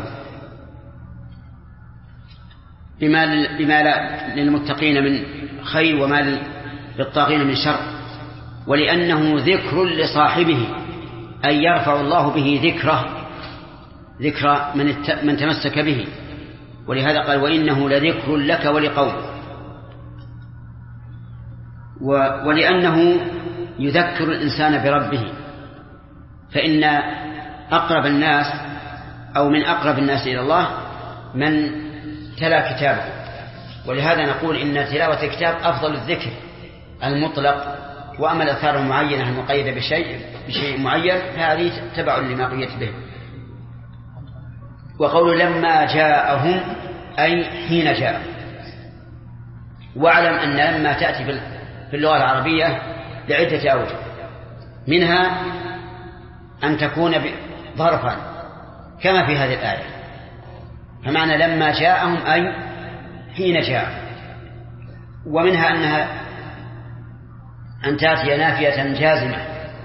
بما للمتقين من خير وما للطاغين من شر، ولأنه ذكر لصاحبه، أي يرفع الله به ذكر من تمسك به. ولهذا قال: وإنه لذكر لك ولقومك. ولأنه يذكر الإنسان بربه، فإن أقرب الناس أو من أقرب الناس إلى الله من تلا كتابه، ولهذا نقول إن تلاوة الكتاب أفضل الذكر المطلق، وأما الأذكار المعينة المقيدة بشيء معين فهذه تبع لما قيدت به. وقول لما جاءهم أي حين جاء. واعلم أن لما تأتي في اللغة العربية لعدة أوجه، منها أن تكون ظرفا كما في هذه الآية، فمعنى لما جاءهم أي حين جاء. ومنها أنها أن تأتي نافية جازمة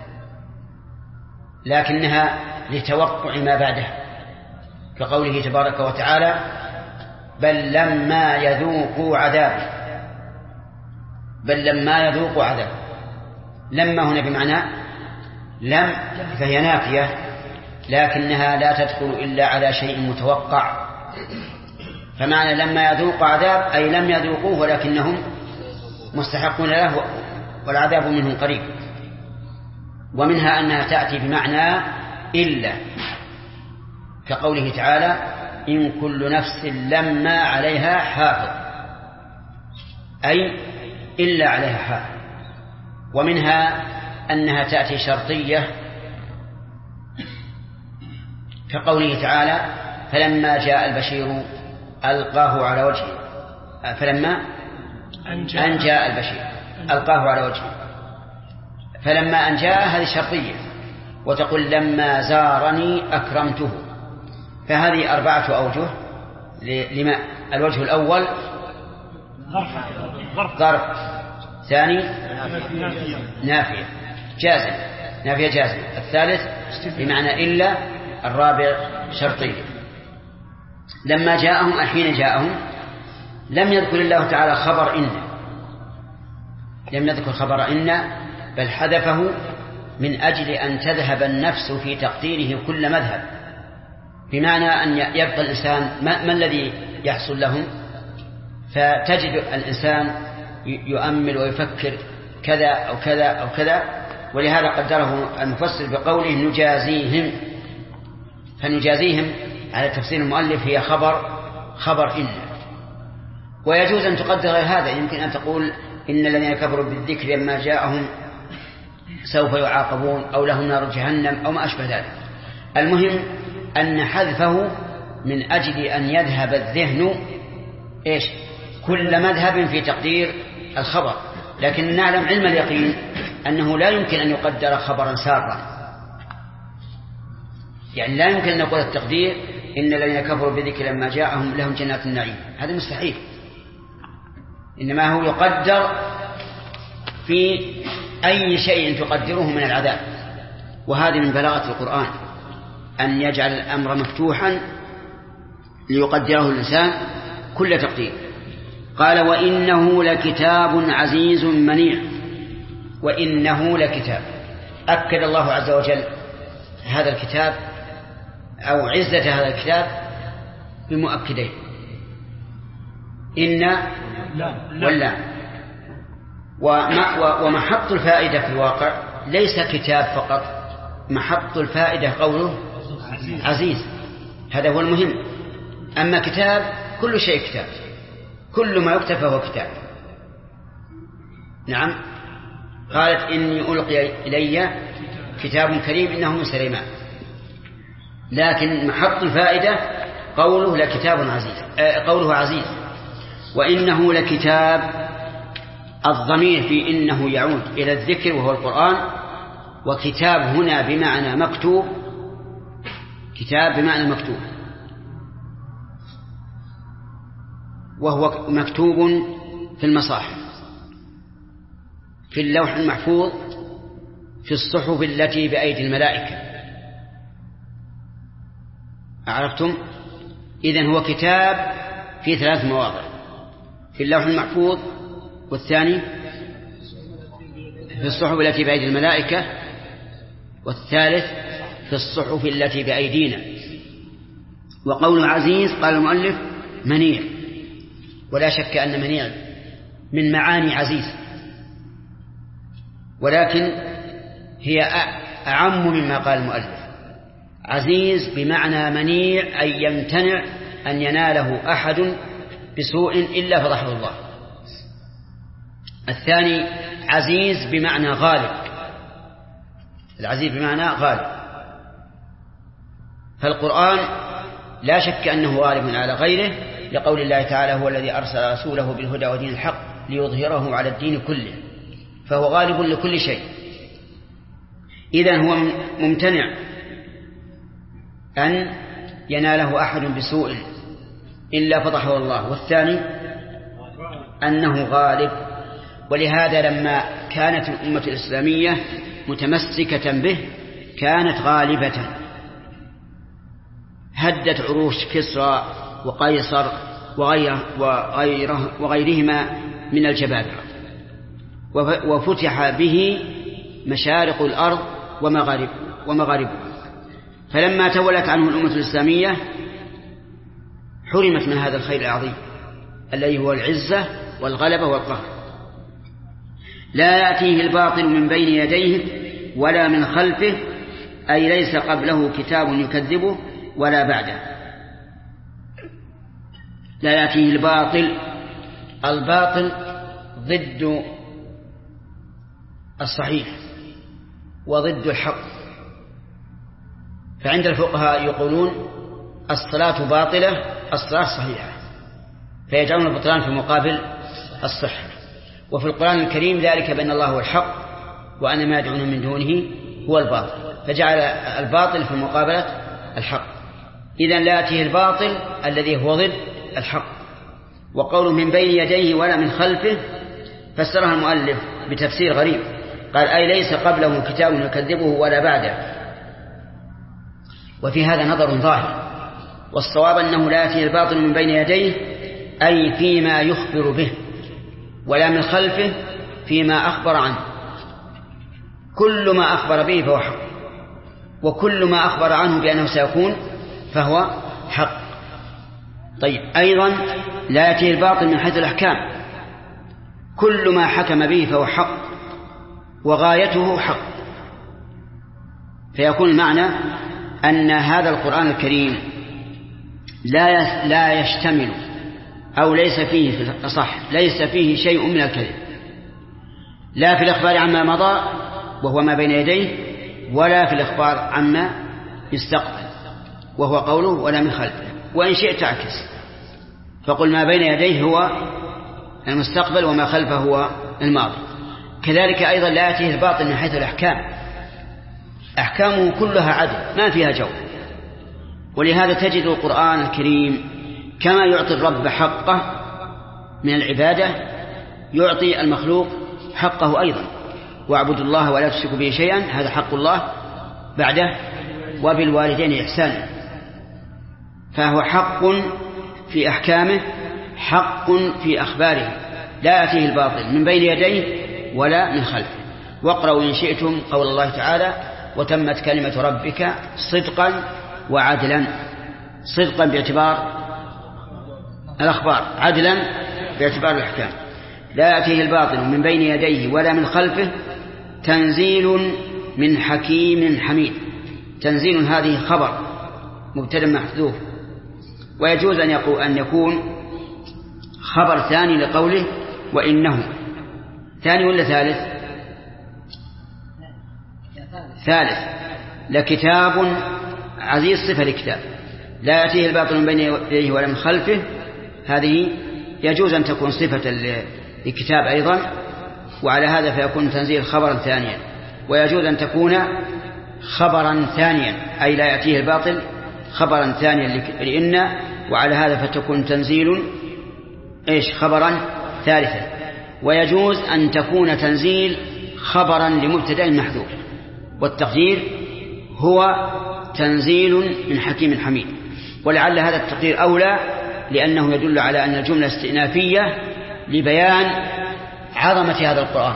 لكنها لتوقع ما بعدها، كقوله تبارك وتعالى بل لما يذوقوا عذاب. بل لما يذوقوا عذاب، لما هنا بمعنى لم، فهي نافية لكنها لا تدخل إلا على شيء متوقع، فمعنى لما يذوقوا عذاب أي لم يذوقوه ولكنهم مستحقون له والعذاب منهم قريب. ومنها أنها تأتي بمعنى إلا، كقوله تعالى إن كل نفس لما عليها حافظ، أي إلا عليها حافظ. ومنها أنها تأتي شرطية، كقوله تعالى فلما جاء البشير ألقاه على وجهه، فلما أن جاء البشير ألقاه على وجهه، فلما أن جاء هذه شرطية. وتقول لما زارني أكرمته. فهذه 4 أوجه لما. الوجه الأول ظرف، ثاني نافية جازم، نافية جازم، الثالث بمعنى إلا، الرابع شرطية. لما جاءهم حين جاءهم لم يذكر الله تعالى خبر إن، لم يذكر خبر إن، بل حذفه من أجل أن تذهب النفس في تقديره كل مذهب، بمعنى أن يبقى الإنسان ما الذي يحصل لهم، فتجد الإنسان يؤمل ويفكر كذا أو كذا أو كذا. ولهذا قدره المفسر بقوله نجازيهم، فنجازيهم على تفسير المؤلف هي خبر إن. ويجوز أن تقدر غير هذا، يمكن أن تقول إن الذين كفروا بالذكر لما جاءهم سوف يعاقبون أو لهم نار جهنم أو ما أشبه ذلك. المهم أن حذفه من أجل أن يذهب الذهن كل مذهب في تقدير الخبر، لكن نعلم علم اليقين أنه لا يمكن أن يقدر خبرا سارا، يعني لا يمكن أن نقول التقدير إن الذين كفروا بذكر لما جاءهم لهم جنات النعيم، هذا مستحيل. إنما هو يقدر في أي شيء تقدره من العذاب. وهذه من بلاغة القرآن أن يجعل الأمر مفتوحا ليقدره الإنسان كل تقدير. قال وإنه لكتاب عزيز منيع. وإنه لكتاب، أكد الله عز وجل هذا الكتاب أو عزة هذا الكتاب بمؤكدين، إن واللام. ومحط الفائدة في الواقع ليس كتاب فقط، محط الفائدة قوله عزيز، هذا هو المهم. أما كتاب كل شيء كتاب، كل ما يكتب فهو كتاب. نعم. قالت إني ألقي إلي كتاب كريم إنه من سليمان، لكن محط الفائدة قوله لكتاب عزيز، قوله عزيز. وإنه لكتاب، الضمير في إنه يعود إلى الذكر وهو القرآن، وكتاب هنا بمعنى مكتوب، كتاب بمعنى مكتوب، وهو مكتوب في المصاحف، في اللوح المحفوظ، في الصحف التي بأيدي الملائكة. عرفتم؟ إذن هو كتاب في 3 مواضع، في اللوح المحفوظ، والثاني في الصحف التي بأيدي الملائكة، والثالث في الصحف التي بأيدينا. وقول عزيز قال المؤلف منيع، ولا شك أن منيع من معاني عزيز، ولكن هي أعم مما قال المؤلف. عزيز بمعنى منيع، أي يمتنع أن يناله أحد بسوء إلا فضحه الله. الثاني عزيز بمعنى غالب، العزيز بمعنى غالب. فالقرآن لا شك أنه غالب على غيره، لقول الله تعالى: هو الذي أرسل رسوله بالهدى ودين الحق ليظهره على الدين كله، فهو غالب لكل شيء. إذن هو ممتنع أن يناله أحد بسوء إلا فضحه الله. والثاني أنه غالب، ولهذا لما كانت الأمة الإسلامية متمسكة به كانت غالبة، هدت عروش كسرى وقيصر وغيرهما من الجبابرة، وفتح به مشارق الأرض ومغاربها. فلما تولت عنه الأمة الإسلامية حرمت من هذا الخير العظيم الذي هو العزة والغلبة والقهر. لا يأتيه الباطل من بين يديه ولا من خلفه، أي ليس قبله كتاب يكذبه ولا بعده. لا يأتيه الباطل، الباطل ضد الصحيح وضد الحق. فعند الفقهاء يقولون الصلاة باطلة، الصلاة صحيحة، فيجعلون البطلان في مقابل الصحة. وفي القرآن الكريم ذلك بأن الله هو الحق وأن ما يدعون من دونه هو الباطل، فجعل الباطل في مقابلة الحق. إذن لا يأتيه الباطل الذي هو ضد الحق. وقوله من بين يديه ولا من خلفه فسرها المؤلف بتفسير غريب، قال: أي ليس قبله كتاب يكذبه ولا بعده. وفي هذا نظر ظاهر، والصواب أنه لا يأتيه الباطل من بين يديه أي فيما يخبر به، ولا من خلفه فيما أخبر عنه. كل ما أخبر به فهو حق، وكل ما أخبر عنه بأنه سيكون فهو حق. طيب، أيضا لا يأتيه الباطل من حيث الأحكام، كل ما حكم به فهو حق وغايته حق. فيكون المعنى أن هذا القرآن الكريم لا يشتمل، أو ليس فيه في الأصح ليس فيه شيء من الكذب، لا في الإخبار عما مضى وهو ما بين يديه، ولا في الإخبار عما يستقبل وهو قوله ولا من خلفه. وإن شئت تعكس فقل ما بين يديه هو المستقبل وما خلفه هو الماضي. كذلك أيضا لا يأتيه الباطل من حيث الأحكام، أحكامه كلها عدل ما فيها جو. ولهذا تجد القرآن الكريم كما يعطي الرب حقه من العبادة يعطي المخلوق حقه أيضا. واعبدوا الله ولا تشركوا به شيئا، هذا حق الله. بعده وبالوالدين إحسانا، فهو حق في أحكامه، حق في أخباره. لا يأتيه الباطل من بين يديه ولا من خلفه. واقرأوا إن شئتم قول الله تعالى: وتمت كلمة ربك صدقا وعدلا. صدقا باعتبار الأخبار، عدلا باعتبار الأحكام. لا يأتيه الباطل من بين يديه ولا من خلفه، تنزيل من حكيم حميد. تنزيل هذه خبر مبتدأ محذوف، ويجوز أن يكون خبر ثاني لقوله وإنه. ثاني ولا ثالث؟ ثالث. لكتاب عزيز صفة لكتاب. لا يأتيه الباطل من بين يديه ولا من خلفه، هذه يجوز أن تكون صفة لكتاب أيضا، وعلى هذا فيكون تنزيل خبرا ثانيا. ويجوز أن تكون خبرا ثانيا، أي لا يأتيه الباطل خبرا ثانيا لإن، وعلى هذا فتكون تنزيل خبرا ثالثا. ويجوز أن تكون تنزيل خبرا لمبتدأ محذوف، والتقدير هو تنزيل من حكيم حميد. ولعل هذا التقدير أولى، لأنه يدل على أن الجملة استئنافية لبيان عظمة هذا القرآن.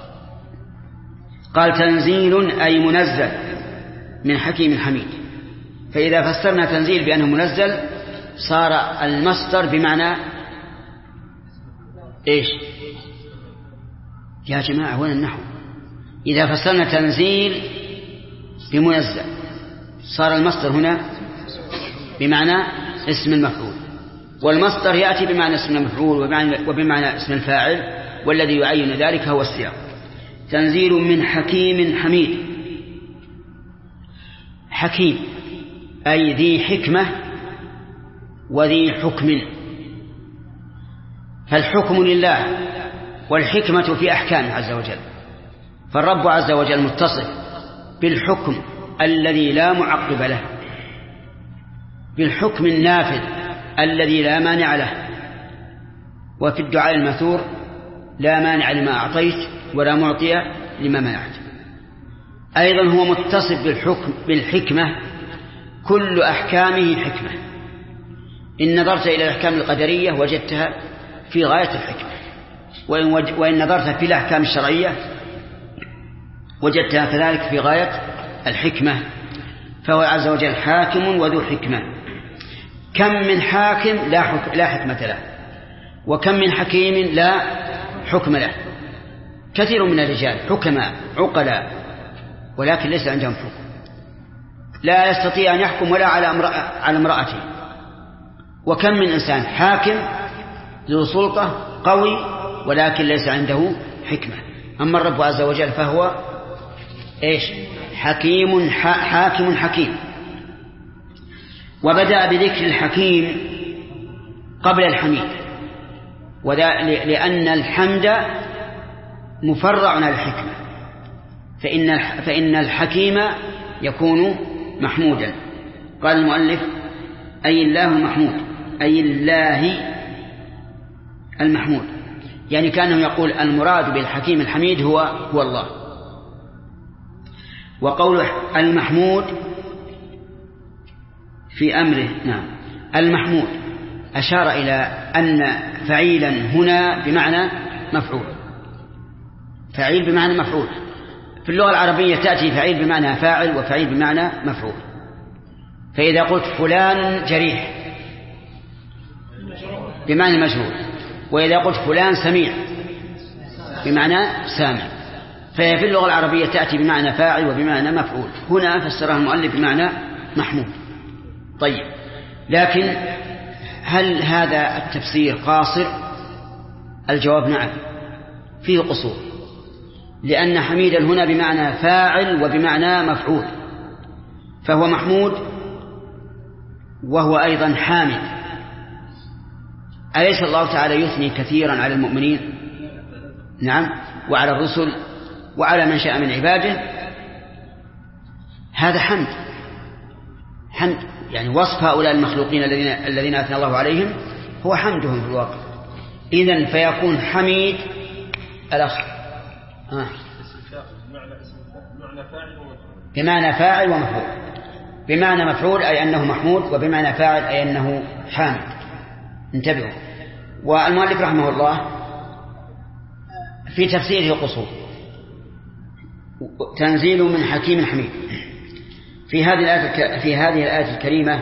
قال تنزيل أي منزل من حكيم حميد. فإذا فسرنا تنزيل بأنه منزل صار المصدر بمعنى إيش؟ يا جماعة وين النحو؟ إذا فصلنا تنزيل بمنزل صار المصدر هنا بمعنى اسم المفعول، والمصدر يأتي بمعنى اسم المفعول وبمعنى اسم الفاعل، والذي يعين ذلك هو السياق. تنزيل من حكيم حميد. حكيم أي ذي حكمة وذي حكم، فالحكم لله والحكمة في أحكامه عز وجل. فالرب عز وجل متصف بالحكم الذي لا معقب له، بالحكم النافذ الذي لا مانع له. وفي الدعاء الماثور: لا مانع لما أعطيت ولا معطي لما منعت. أيضا هو متصف بالحكمة، كل أحكامه حكمة. إن نظرت إلى الأحكام القدرية وجدتها في غاية الحكمة، وإن نظرت في الأحكام الشرعية وجدتها كذلك في غاية الحكمة. فهو عز وجل حاكم وذو حكمة. كم من حاكم لا حكمة له، وكم من حكيم لا حكم له. كثير من الرجال حكماء عقلاء ولكن ليس عندهم حكم، لا يستطيع أن يحكم ولا على امرأته. وكم من إنسان حاكم ذو سلطة قوي ولكن ليس عنده حكمة. أما الرب عز وجل فهو حكيم حاكم حكيم. وبدأ بذكر الحكيم قبل الحميد، لأن الحمد مفرع عن الحكمة، فإن الحكيم يكون محمودا. قال المؤلف: أي الله المحمود، أي الله المحمود، يعني كأنه يقول المراد بالحكيم الحميد هو الله. وقول المحمود في أمره، نعم المحمود، أشار إلى أن فعيلا هنا بمعنى مفعول. فعيل بمعنى مفعول. في اللغة العربية تأتي فعيل بمعنى فاعل وفعيل بمعنى مفعول. فإذا قلت فلان جريح بمعنى مجهول، وإذا قلت فلان سميع بمعنى سامع. فهي في اللغة العربية تأتي بمعنى فاعل وبمعنى مفعول. هنا فسرها المؤلف بمعنى محمود. طيب، لكن هل هذا التفسير قاصر؟ الجواب نعم، فيه قصور، لأن حميدا هنا بمعنى فاعل وبمعنى مفعول، فهو محمود وهو أيضا حامد. أليس الله تعالى يثني كثيرا على المؤمنين؟ نعم، وعلى الرسل وعلى من شاء من عباده. هذا حمد يعني وصف هؤلاء المخلوقين الذين أثنى الله عليهم هو حمدهم في الواقع. إذن فيكون حميد الأخ بمعنى فاعل ومفعول. بمعنى مفعول أي أنه محمود، وبمعنى فاعل أي أنه حامد. انتبهوا. والمؤلف رحمه الله في تفسيره قصور. تنزيل من حكيم حميد. في هذه الآية الكريمة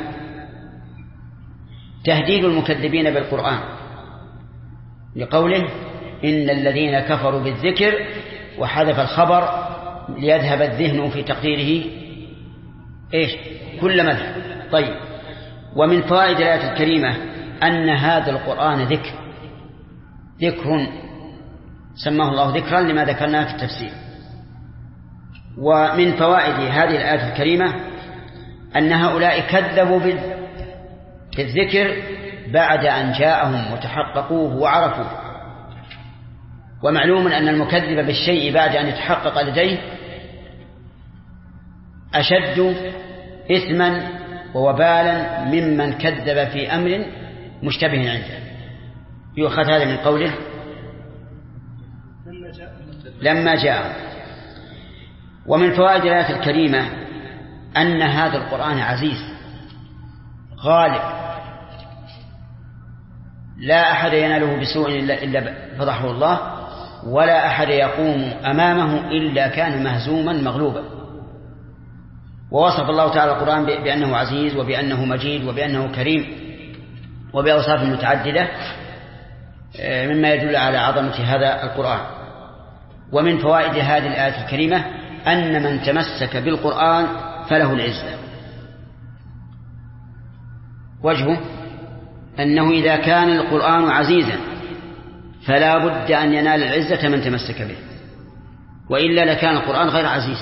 تهديد المكذبين بالقرآن، لقوله: إن الذين كفروا بالذكر، وحذف الخبر ليذهب الذهن في تقديره كل مدح. طيب، ومن فوائد الآية الكريمة أن هذا القرآن ذكر سماه الله ذكرا لما ذكرناه في التفسير. ومن فوائد هذه الآية الكريمة أن هؤلاء كذبوا بالذكر بعد أن جاءهم وتحققوه وعرفوه. ومعلوم أن المكذب بالشيء بعد أن يتحقق لديه أشد إثما ووبالا ممن كذب في أمر مشتبه عنده. يؤخذ هذا من قوله لما جاء. ومن فوائد الآية الكريمة أن هذا القرآن عزيز غالب، لا أحد يناله بسوء إلا فضحه الله، ولا أحد يقوم أمامه إلا كان مهزوما مغلوبا. ووصف الله تعالى القرآن بأنه عزيز وبأنه مجيد وبأنه كريم وبأوصاف متعددة مما يدل على عظمة هذا القرآن. ومن فوائد هذه الآية الكريمة أن من تمسك بالقرآن فله العزة. وجهه أنه إذا كان القرآن عزيزا فلا بد أن ينال العزة من تمسك به، وإلا لكان القرآن غير عزيز.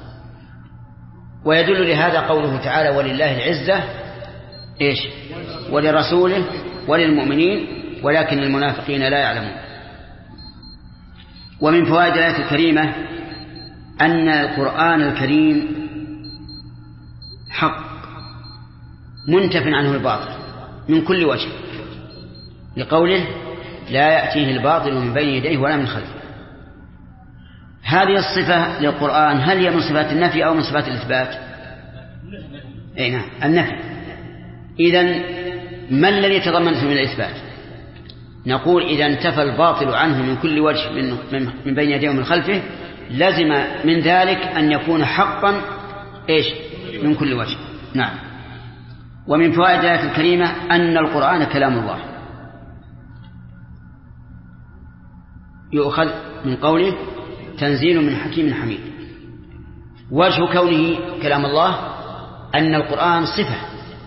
ويدل لهذا قوله تعالى ولله العزة إيش؟ ولرسوله وللمؤمنين ولكن المنافقين لا يعلمون. ومن فوائد الآية الكريمة أن القرآن الكريم حق منتف عنه الباطل من كل وجه، لقوله لا يأتيه الباطل من بين يديه ولا من خلفه. هذه الصفة للقرآن هل هي من صفات النفي أو من صفات الإثبات؟ أي نعم، النفي. إذن ما الذي يتضمنه من الإثبات؟ نقول إذا انتفى الباطل عنه من كل وجه من بين يديه ومن خلفه لازم من ذلك أن يكون حقا إيش؟ من كل وجه. نعم. ومن فوائد الآية الكريمة أن القرآن كلام الله، يؤخذ من قوله تنزيل من حكيم حميد. وجه كونه كلام الله أن القرآن صفة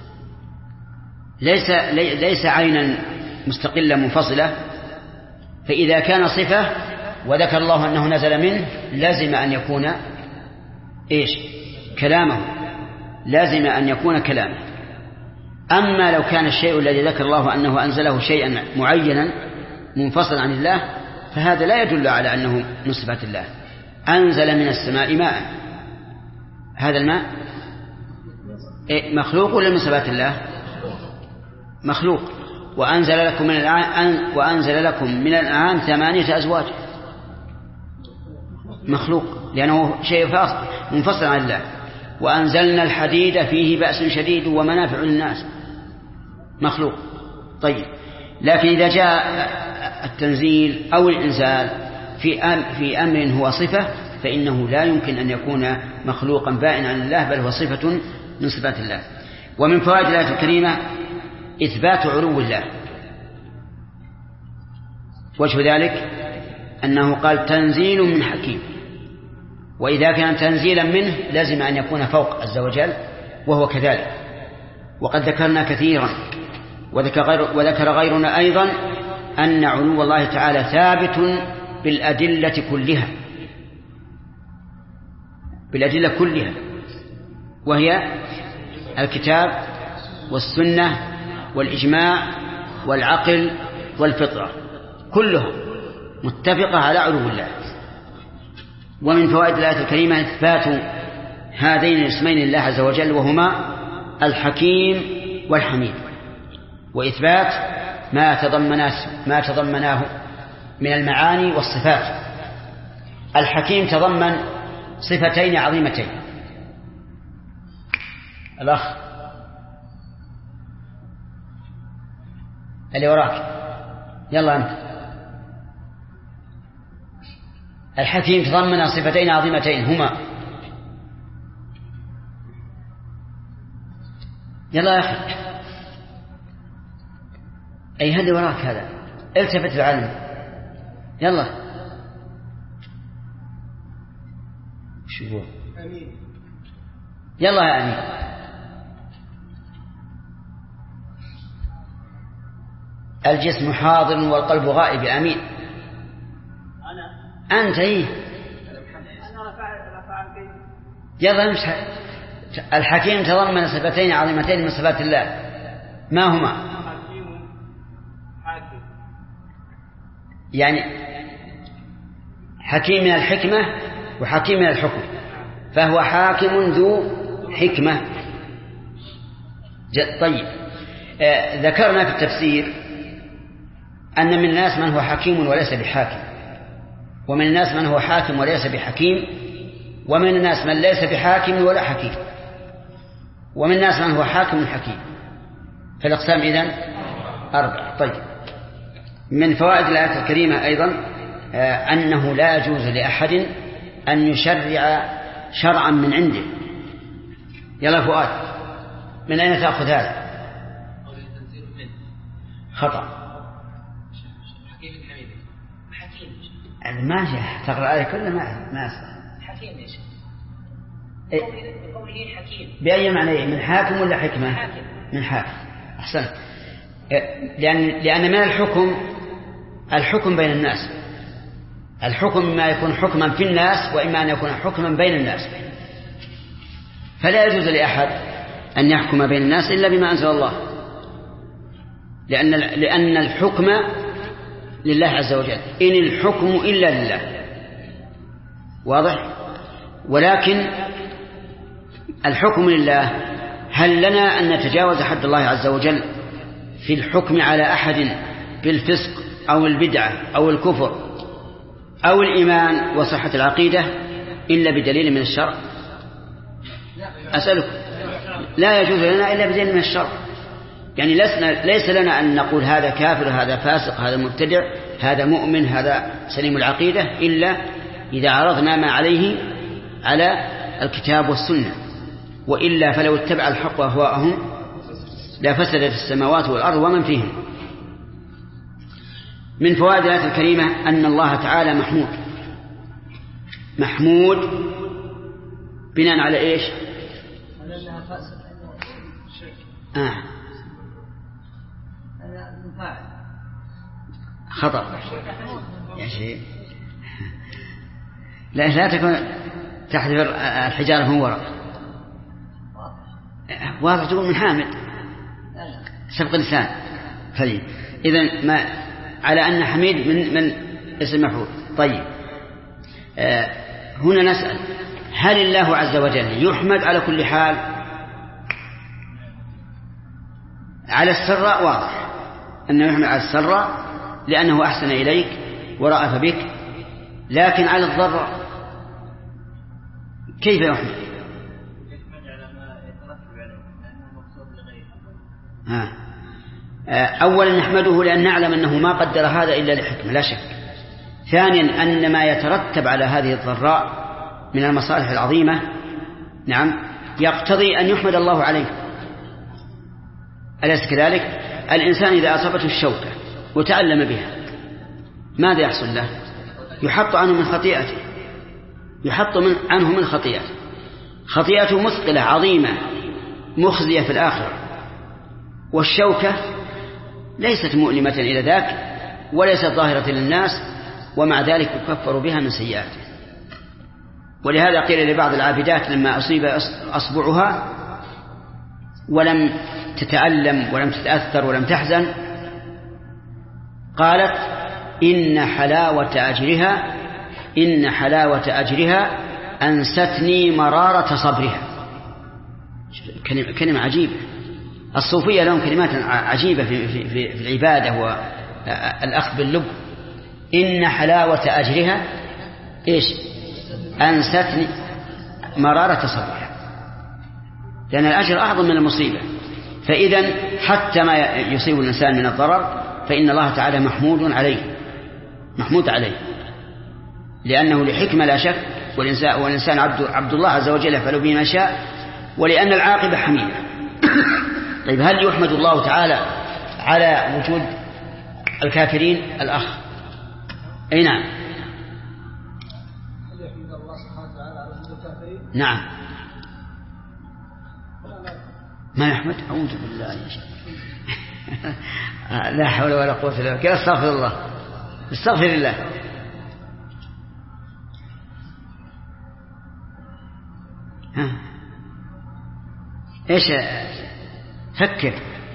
ليس عينا مستقلة منفصلة، فإذا كان صفة وذكر الله أنه نزل منه لازم أن يكون إيش؟ كلامه، لازم أن يكون كلامه. أما لو كان الشيء الذي ذكر الله أنه أنزله شيئا معينا منفصلا عن الله فهذا لا يدل على أنه من صفات الله. أنزل من السماء ماء، هذا الماء مخلوق ولا من صفات الله؟ مخلوق. وأنزل لكم من الأنعام 8 أزواج، مخلوق لأنه شيء منفصل عن الله. وأنزلنا الحديد فيه بأس شديد ومنافع للناس، مخلوق. طيب، لكن إذا جاء التنزيل أو الإنزال في أمر هو صفة فإنه لا يمكن أن يكون مخلوقا بائنا عن الله، بل هو صفة من صفات الله. ومن فوائد الآية الكريمة إثبات علو الله. وجه ذلك أنه قال تنزيل من حكيم، وإذا كان تنزيلا منه لازم أن يكون فوق عز وجل، وهو كذلك. وقد ذكرنا كثيرا وذكر غيرنا أيضا أن علو الله تعالى ثابت بالأدلة كلها، وهي الكتاب والسنة والإجماع والعقل والفطرة، كلها متفقة على علو الله. ومن فوائد الآية الكريمة إثبات هذين الاسمين لله عز وجل، وهما الحكيم والحميد، وإثبات ما تضمناه من المعاني والصفات. الحكيم تضمن صفتين عظيمتين. الأخ اللي وراك، يلا أنت. الحكيم تضمن صفتين عظيمتين هما، يلا يا أخي، أي هل وراك هذا؟ التفت العلم، يلا. شوفوا يلا يا أمين. الجسم حاضر والقلب غائب. أمين. أنت إيه؟ يلا امشي. الحكيم تضمن صفتين عظيمتين من صفات الله، ما هما؟ يعني حكيم من الحكمة وحكيم من الحكم، فهو حاكم ذو حكمة. طيب، ذكرنا في التفسير أن من الناس من هو حكيم وليس بحاكم، ومن الناس من هو حاكم وليس بحكيم، ومن الناس من ليس بحاكم ولا حكيم، ومن الناس من هو حاكم حكيم. فالأقسام إذن 4. طيب، من فوائد الآية الكريمة أيضا أنه لا يجوز لأحد أن يشرع شرعا من عنده. يلا فؤاد، من أين تأخذ هذا؟ خطأ. ما تقرأ الآية كلها ما أصلح. حكيم يا شيخ. بقوله حكيم. بأي معنى؟ من حاكم ولا حكمة؟ حاكم. من حاكم. أحسنت. لأن من الحكم بين الناس. الحكم إما يكون حكما في الناس وإما أن يكون حكما بين الناس. فلا يجوز لأحد أن يحكم بين الناس إلا بما أنزل الله، لأن الحكم لله عز وجل، إن الحكم إلا لله. واضح؟ ولكن الحكم لله، هل لنا أن نتجاوز حد الله عز وجل في الحكم على أحد بالفسق أو البدعة أو الكفر أو الإيمان وصحة العقيدة إلا بدليل من الشرع؟ أسألك. لا يجوز لنا إلا بدليل من الشرع. يعني ليس لنا أن نقول هذا كافر، هذا فاسق، هذا مبتدع، هذا مؤمن، هذا سليم العقيدة، إلا إذا عرضنا ما عليه على الكتاب والسنة. وإلا فلو اتبع الحق أهواءهم لفسدت السماوات والأرض ومن فيهم. من فوائد الآية الكريمة أن الله تعالى محمود بناء على إيش؟ خطأ يا شيء. لا تكون تحذف الحجارة من وراء. واضح تقول من حامد سبق لسان. طيب إذن ما على أن حميد من اسم مفعول. طيب هنا نسأل: هل الله عز وجل يحمد على كل حال؟ على السراء واضح أنه يحمد على السراء لأنه أحسن إليك ورأف بك، لكن على الضراء كيف يحمد؟ يحمد على ما يترتب عليه لأنه مقصود لغيره. أولا نحمده لأن نعلم أنه ما قدر هذا إلا لحكمة لا شك. ثانيا أن ما يترتب على هذه الضراء من المصالح العظيمة نعم يقتضي أن يحمد الله عليه. أليس كذلك؟ الإنسان إذا أصابته الشوكة وتألم بها ماذا يحصل له؟ يحط عنه من خطيئته، خطيئته مثقلة عظيمة مخزية في الآخرة، والشوكة ليست مؤلمة إلى ذاك وليست ظاهرة للناس، ومع ذلك يكفر بها من سيئاته. ولهذا قيل لبعض العابدات لما أصيب أصبعها ولم تتألم ولم تتأثر ولم تحزن قالت: إن حلاوة أجرها أنستني مرارة صبرها. كلمة عجيبة. الصوفية لهم كلمات عجيبة في العبادة والأخذ باللب. إن حلاوة أجرها إيش؟ أنستني مرارة صبرها، لأن الأجر أعظم من المصيبة. فإذا حتى ما يصيب الإنسان من الضرر فإن الله تعالى محمود عليه لأنه لحكمة لا شك، والإنسان عبد الله عز وجل يفعل به ما شاء، ولأن العاقبة حميدة. طيب هل يحمد الله تعالى على وجود الكافرين؟ الأخ أي نعم. هل يحمد الله سبحانه وتعالى على وجود الكافرين؟ نعم. ما يحمد؟ أعوذ بالله يا شيخ. لا حول ولا قوة إلا بالله. استغفر الله، استغفر الله. ايش فكر.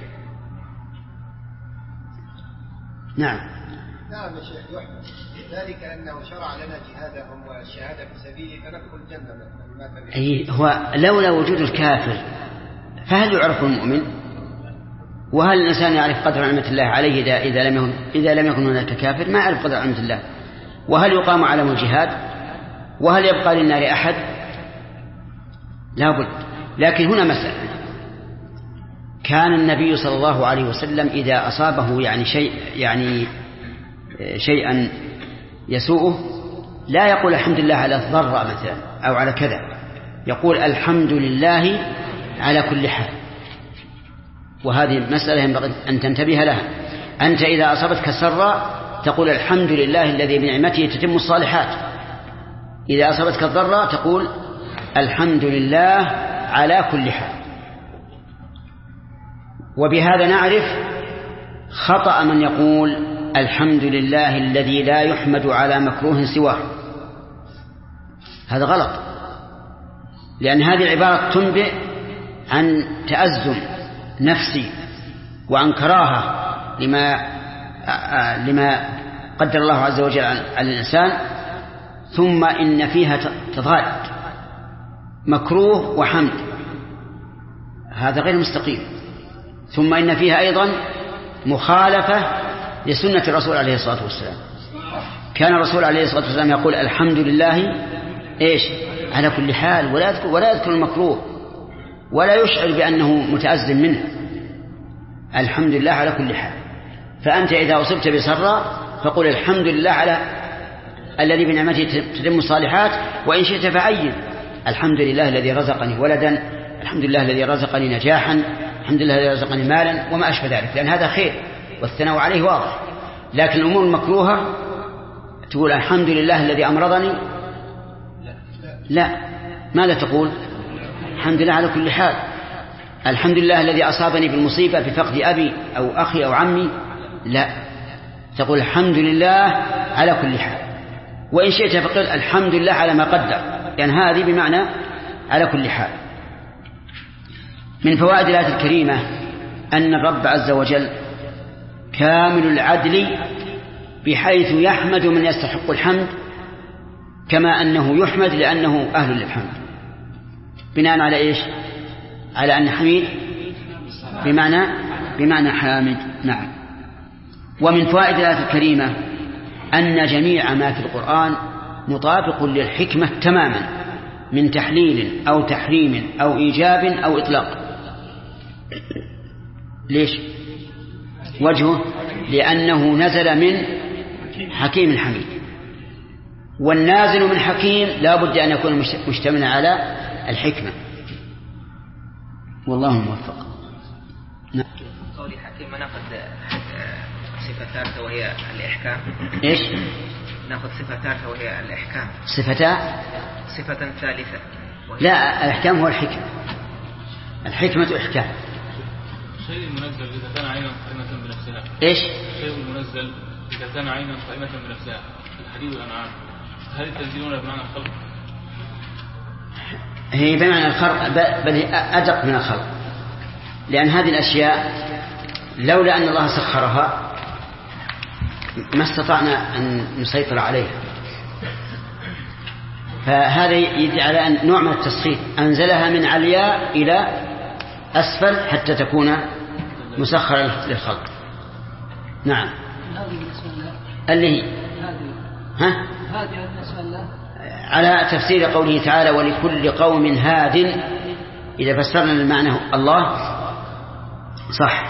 نعم يا شيخ يحمد ذلك أنه شرع لنا جهادهم والشهادة في سبيله فندخل الجنة. أي هو لولا وجود الكافر فهل يعرف المؤمن؟ وهل الإنسان يعرف قدر نعمة الله عليه إذا لم يكن هناك كافر؟ ما يعرف قدر نعمة الله. وهل يقام علم الجهاد؟ وهل يبقى للنار أحد؟ لا بد. لكن هنا مسألة: كان النبي صلى الله عليه وسلم إذا أصابه شيئا يسوءه لا يقول الحمد لله على الضر مثلا أو على كذا، يقول الحمد لله على كل حال. وهذه مسألة ينبغي أن تنتبه لها. أنت إذا أصابتك سراء تقول الحمد لله الذي بنعمته تتم الصالحات. إذا أصابتك الضرة تقول الحمد لله على كل حال. وبهذا نعرف خطأ من يقول الحمد لله الذي لا يحمد على مكروه سواه. هذا غلط، لأن هذه العبارة تنبئ عن تأزم نفسي وعن كراهة لما قدر الله عز وجل على الإنسان، ثم إن فيها تضاد مكروه وحمد، هذا غير مستقيم. ثم إن فيها أيضا مخالفة لسنة الرسول عليه الصلاة والسلام. كان الرسول عليه الصلاة والسلام يقول الحمد لله إيش على كل حال، ولا يذكر المكروه ولا يشعر بأنه متأزم منه. الحمد لله على كل حال. فأنت إذا أصبت بسراء فقل الحمد لله على الذي بنعمته تتم الصالحات، وإن شئت فعين الحمد لله الذي رزقني ولدا، الحمد لله الذي رزقني نجاحا، الحمد لله الذي رزقني مالا، وما أشبه ذلك، لأن هذا خير والثناء عليه واضح. لكن الأمور المكروهة تقول الحمد لله الذي أمرضني، لا، ماذا تقول؟ الحمد لله على كل حال. الحمد لله الذي أصابني بالمصيبة بفقد أبي أو أخي أو عمي، لا، تقول الحمد لله على كل حال. وإن شئت فقل الحمد لله على ما قدر، يعني هذه بمعنى على كل حال. من فوائد الآية الكريمة أن الرب عز وجل كامل العدل، بحيث يحمد من يستحق الحمد كما أنه يحمد لأنه أهل للحمد. بناء على إيش؟ على أن حميد بمعنى حامد. نعم. ومن فوائد الآية الكريمة أن جميع ما في القرآن مطابق للحكمة تماما، من تحليل أو تحريم أو إيجاب أو إطلاق. ليش؟ وجهه لأنه نزل من حكيم حميد، والنازل من حكيم لا بد أن يكون مشتملا على الحكمة، والله موفق. قولي حكيم ناخذ صفة ثالثة وهي الإحكام. إيش؟ ناخذ صفة ثالثة وهي الإحكام. صفة ثالثة لا، الإحكام هو الحكمة إحكام. شيء منزل إذا كان عينا قائمة بنفسها. إيش؟ شيء منزل إذا كان عينا قائمة بنفسها، الحديد والأنعام، هل تنزلون بمعنى الخلق؟ هي بمعنى الخلق، بل أدق من الخلق، لأن هذه الأشياء لولا أن الله سخرها ما استطعنا أن نسيطر عليها. فهذا يدل على أن نوع من التسخير، أنزلها من علياء إلى أسفل حتى تكون مسخرة للخلق. نعم. اللي هي على تفسير قوله تعالى ولكل قوم هاد، إذا فسرنا المعنى الله صح.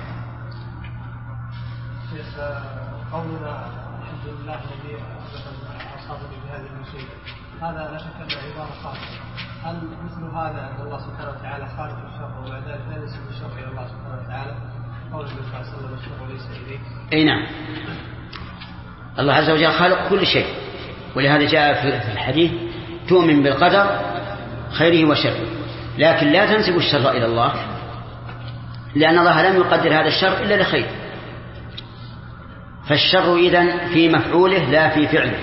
قولنا الحمد لله الذي أصابني بهذه المصيبة، هذا لا شك أنه عبارة خاصة. هل مثل هذا أن الله سبحانه وتعالى خالق الشر وبعد ذلك لا ينسب الشر إلى الله سبحانه وتعالى؟ قول النبي صلى الله عليه وسلم الشر ليس إليك. أي نعم، الله عز وجل خالق كل شيء، ولهذا جاء في الحديث تؤمن بالقدر خيره وشره، لكن لا تنسب الشر إلى الله، لأن الله لم يقدر هذا الشر إلا لخير. فالشر إذن في مفعوله لا في فعله،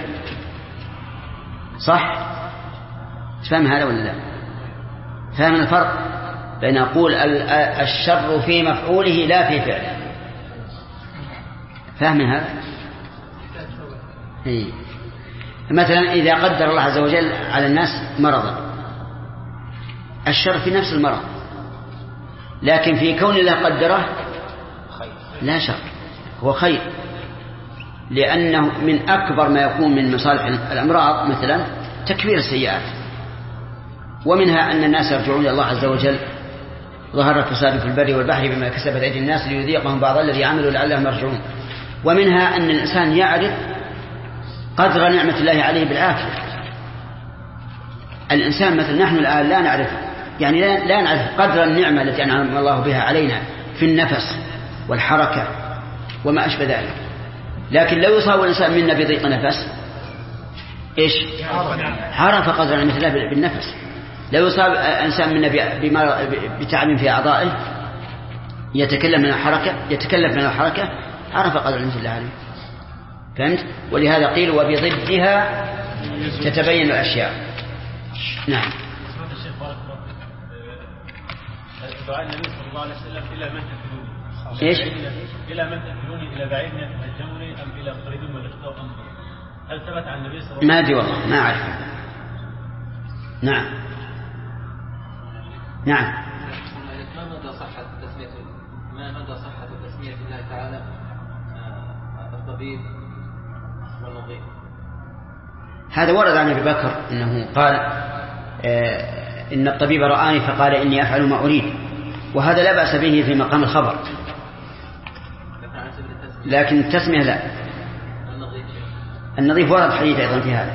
صح؟ تفهم هذا ولا لا؟ فهم الفرق بين أقول الشر في مفعوله لا في فعله؟ فهم هذا؟ مثلا إذا قدر الله عز وجل على الناس مرضا، الشر في نفس المرض، لكن في كون الله قدره لا شر، هو خير، لأنه من أكبر ما يكون من مصالح الأمراض مثلا تكفير السيئات، ومنها أن الناس يرجعون إلى الله عز وجل. ظهر الفساد في البر والبحر بما كسبت أيدي الناس ليذيقهم بعض الذي عملوا لعلهم يرجعون. ومنها أن الإنسان يعرف قدر نعمة الله عليه بالعافية. الإنسان مثل نحن الآن لا نعرف، يعني لا نعرف قدر النعمة التي أنعم الله بها علينا في النفس والحركة وما أشبه ذلك، لكن لو يصاب الإنسان منا بضيق نفس إيش؟ عرف قدر مثله بالنفس. لو يصاب إنسان منا بتعب في أعضائه يتكلم من الحركة عرف قدر مثله عليه. فهمت؟ ولهذا قيل وبضدها تتبين الأشياء. نعم. دعاء النبي صلى الله عليه وسلم إلى من تكلوني إيش؟ إلى من تكلوني إلى بعيد يتهجمني أم إلى قريب ملكته أمضي. هل ثبت عن النبي صلى الله عليه وسلم؟ ما أدري والله ما أعرف. نعم. ما مدى صحة تسمية الله تعالى الطبيب والنظيف؟ هذا ورد عن أبي بكر أنه قال إن الطبيب رآني فقال إني أفعل ما أريد، وهذا لا بأس به في مقام الخبر، لكن التسمية لا. النظيف ورد حديث أيضا في هذا.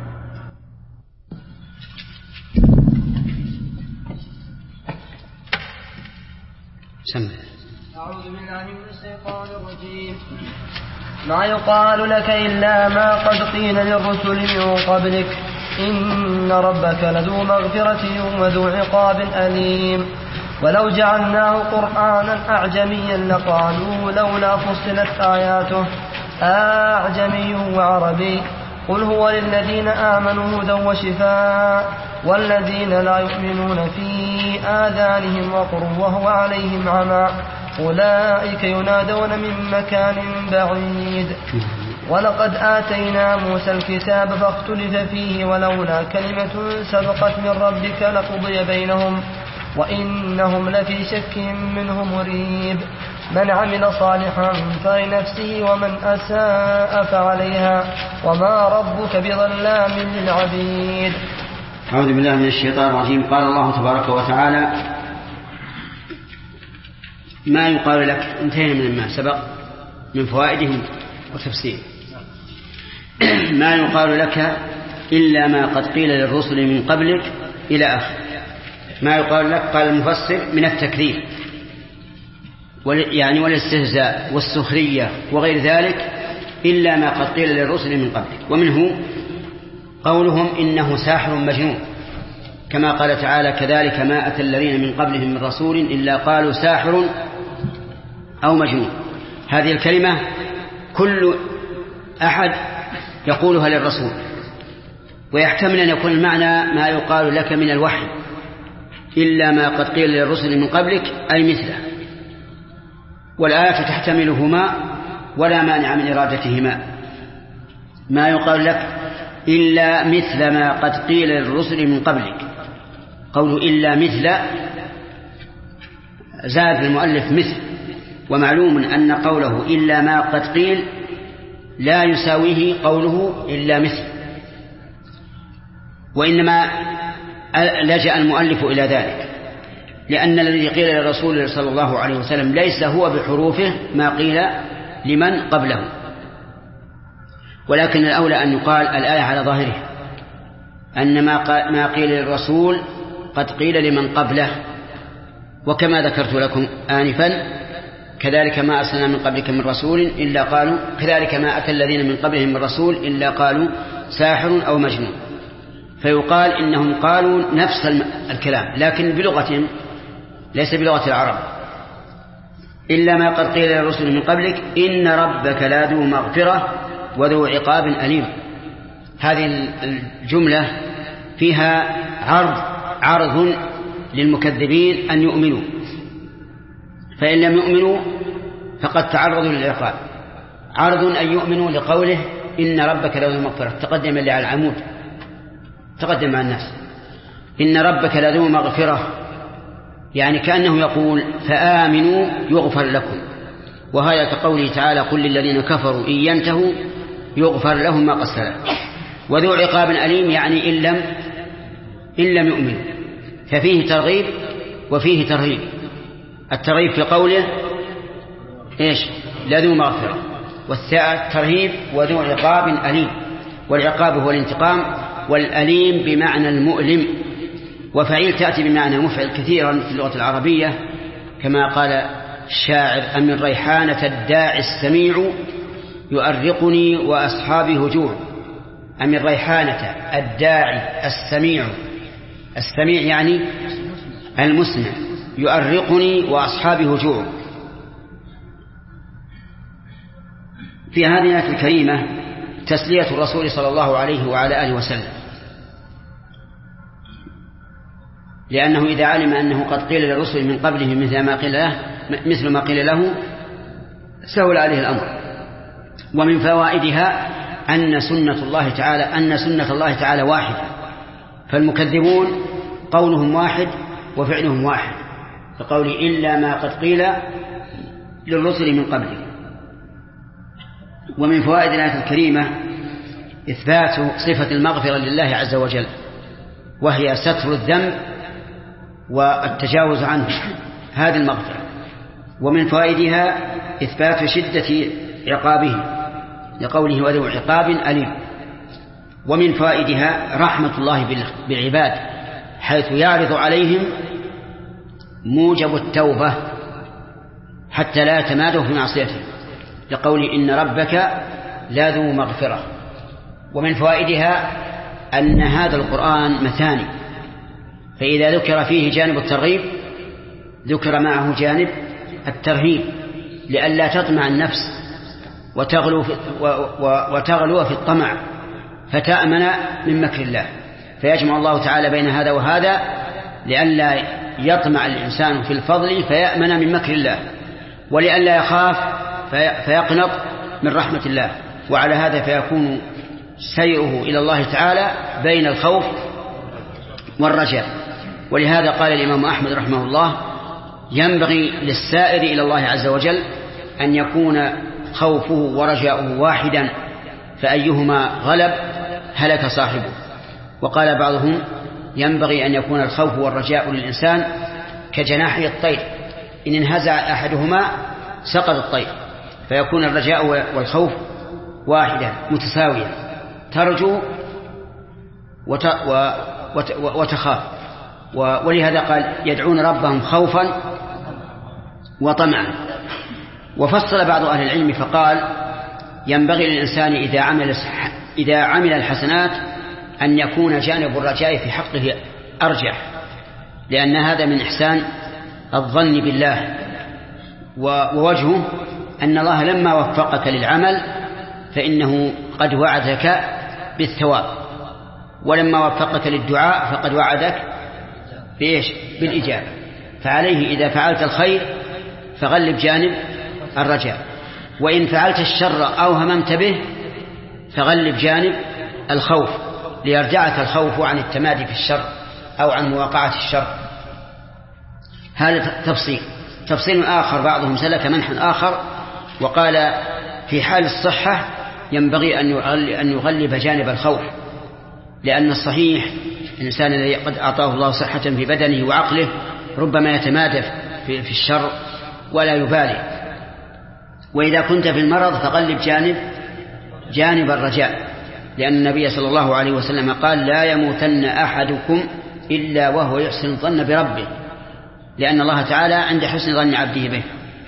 سمع. أعوذ بالله من الشيطان الرجيم. ما يقال لك إلا ما قد قيل للرسل من قبلك إن ربك لذو مغفرة وذو عقاب أليم. ولو جعلناه قرآنا أعجميا لقالوا لولا فصلت آياته أعجمي وعربي قل هو للذين آمنوا هدى وشفاء والذين لا يؤمنون في آذانهم وقر وهو عليهم عمى أولئك ينادون من مكان بعيد. ولقد آتينا موسى الكتاب فاختلف فيه ولولا كلمة سبقت من ربك لقضي بينهم وإنهم لفي شك منه مريب. من عمل صالحا فلنفسه ومن أساء فعليها وما ربك بظلام للعبيد. أعوذ بالله من الشيطان الرجيم. قال الله تبارك وتعالى ما يقال لك، انتهينا من ما سبق من فوائده وتفسير. ما يقال لك إلا ما قد قيل للرسل من قبلك إلى آخر. ما يقال لك قال المفسر من التكذيب يعني والاستهزاء والسخرية وغير ذلك إلا ما قد قيل للرسل من قبلك. ومنه قولهم إنه ساحر مجنون، كما قال تعالى كذلك ما أتى الذين من قبلهم من رسول إلا قالوا ساحر أو مجنون. هذه الكلمة كل أحد يقولها للرسول، ويحتمل أن يكون المعنى ما يقال لك من الوحي إلا ما قد قيل للرسل من قبلك أي مثله، والآية تحتملهما ولا مانع من إرادتهما. ما يقال لك إلا مثل ما قد قيل للرسل من قبلك، قوله إلا مثل زاد المؤلف مثل، ومعلوم أن قوله إلا ما قد قيل لا يساويه قوله إلا مثل، وإنما لجأ المؤلف إلى ذلك لأن الذي قيل للرسول صلى الله عليه وسلم ليس هو بحروفه ما قيل لمن قبله، ولكن الأولى أن يقال الآية على ظاهره أن ما قيل للرسول قد قيل لمن قبله، وكما ذكرت لكم آنفا كذلك ما أرسلنا من قبلك من رسول إلا قالوا كذلك ما أتى الذين من قبلهم من رسول إلا قالوا ساحر أو مجنون. فيقال إنهم قالوا نفس الكلام لكن بلغتهم ليس بلغة العرب. إلا ما قد قيل للرسل من قبلك إن ربك لذو مغفرة وذو عقاب أليم. هذه الجملة فيها عرض للمكذبين أن يؤمنوا، فإن لم يؤمنوا فقد تعرضوا للعقاب. عرض أن يؤمنوا لقوله إن ربك لذو مغفرة، تقدم اللي على العمود، تقدم مع الناس. إن ربك لذو مغفرة يعني كأنه يقول فآمنوا يغفر لكم، وهذا كقوله تعالى قل للذين كفروا إن ينتهوا يغفر لهم ما قد سلف. وذو عقاب أليم يعني إن لم يؤمنوا، ففيه ترغيب وفيه ترهيب. الترغيب في قوله إيش لذو مغفرة، والترهيب وذو عقاب أليم، والعقاب هو الانتقام، والأليم بمعنى المؤلم، وفعيل تأتي بمعنى مفعل كثيرا في اللغة العربية كما قال الشاعر أمن ريحانة الداعي السميع يؤرقني وأصحابي هجوع، أم الريحانة الداعي السميع، السميع يعني المسمع، يؤرقني وأصحابي هجوع. في هذه الآية الكريمة تسلية الرسول صلى الله عليه وعلى آله وسلم، لأنه إذا علم أنه قد قيل للرسل من قبله مثل ما قيل له سهل عليه الأمر. ومن فوائدها أن سنة الله تعالى واحدة، فالمكذبون قولهم واحد وفعلهم واحد، فقول إلا ما قد قيل للرسل من قبله. ومن فوائد الآية الكريمة إثبات صفة المغفرة لله عز وجل، وهي ستر الذنب والتجاوز عنه، هذه المغفرة. ومن فوائدها إثبات شدة عقابه لقوله وذو عقاب أليم. ومن فوائدها رحمة الله بالعباد، حيث يعرض عليهم موجب التوبة حتى لا يتمادوا في معصيته، لقول إن ربك لذو مغفرة. ومن فوائدها أن هذا القرآن مثاني، فإذا ذكر فيه جانب الترغيب ذكر معه جانب الترهيب، لئلا تطمع النفس وتغلو في الطمع فتأمن من مكر الله، فيجمع الله تعالى بين هذا وهذا لئلا يطمع الإنسان في الفضل فيأمن من مكر الله، ولئلا يخاف فيقنط من رحمة الله. وعلى هذا فيكون سيره إلى الله تعالى بين الخوف والرجاء. ولهذا قال الإمام أحمد رحمه الله ينبغي للسائر إلى الله عز وجل أن يكون خوفه ورجاؤه واحدا، فأيهما غلب هلك صاحبه. وقال بعضهم ينبغي أن يكون الخوف والرجاء للإنسان كجناحي الطير، إن انهزع أحدهما سقط الطير، فيكون الرجاء والخوف واحدا متساويا، ترجو وتخاف. ولهذا قال يدعون ربهم خوفا وطمعا. وفصل بعض أهل العلم فقال ينبغي للإنسان إذا عمل الحسنات أن يكون جانب الرجاء في حقه أرجح، لأن هذا من إحسان الظن بالله. ووجهه أن الله لما وفقك للعمل فإنه قد وعدك بالثواب، ولما وفقك للدعاء فقد وعدك بالإجابة. فعليه إذا فعلت الخير فغلب جانب الرجاء، وإن فعلت الشر أو هممت به فغلب جانب الخوف، ليرجعك الخوف عن التمادي في الشر أو عن مواقعة الشر. هذا تفصيل آخر. بعضهم سلك منحا آخر وقال في حال الصحة ينبغي أن يغلب جانب الخوف، لأن الصحيح الإنسان الذي قد أعطاه الله صحة في بدنه وعقله ربما يتمادى في الشر ولا يبالي. وإذا كنت في المرض فغلب جانب الرجاء، لأن النبي صلى الله عليه وسلم قال لا يموتن أحدكم إلا وهو يحسن الظن بربه، لأن الله تعالى عند حسن ظن عبده به.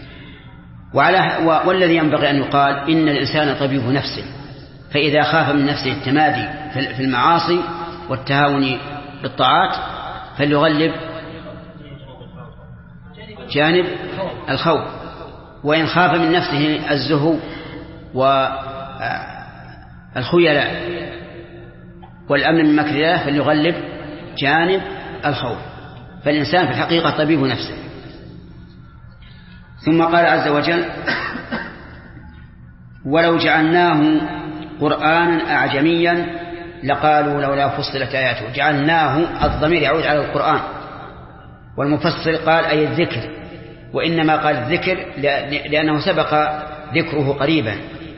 والذي ينبغي أن يقال إن الإنسان طبيب نفسه، فإذا خاف من نفسه التمادي في المعاصي والتهاون بالطاعات فليغلب جانب الخوف، وإن خاف من نفسه الزهو والخيلاء والأمن من مكر الله فليغلب جانب الخوف. فالإنسان في الحقيقة طبيب نفسه. ثم قال عز وجل ولو جعلناه قرآنا أعجميا لقالوا لولا فصلت آياته. جعلناه الضمير يعود على القرآن، والمفسر قال أي الذكر، وإنما قال الذكر لأنه سبق ذكره قريبا،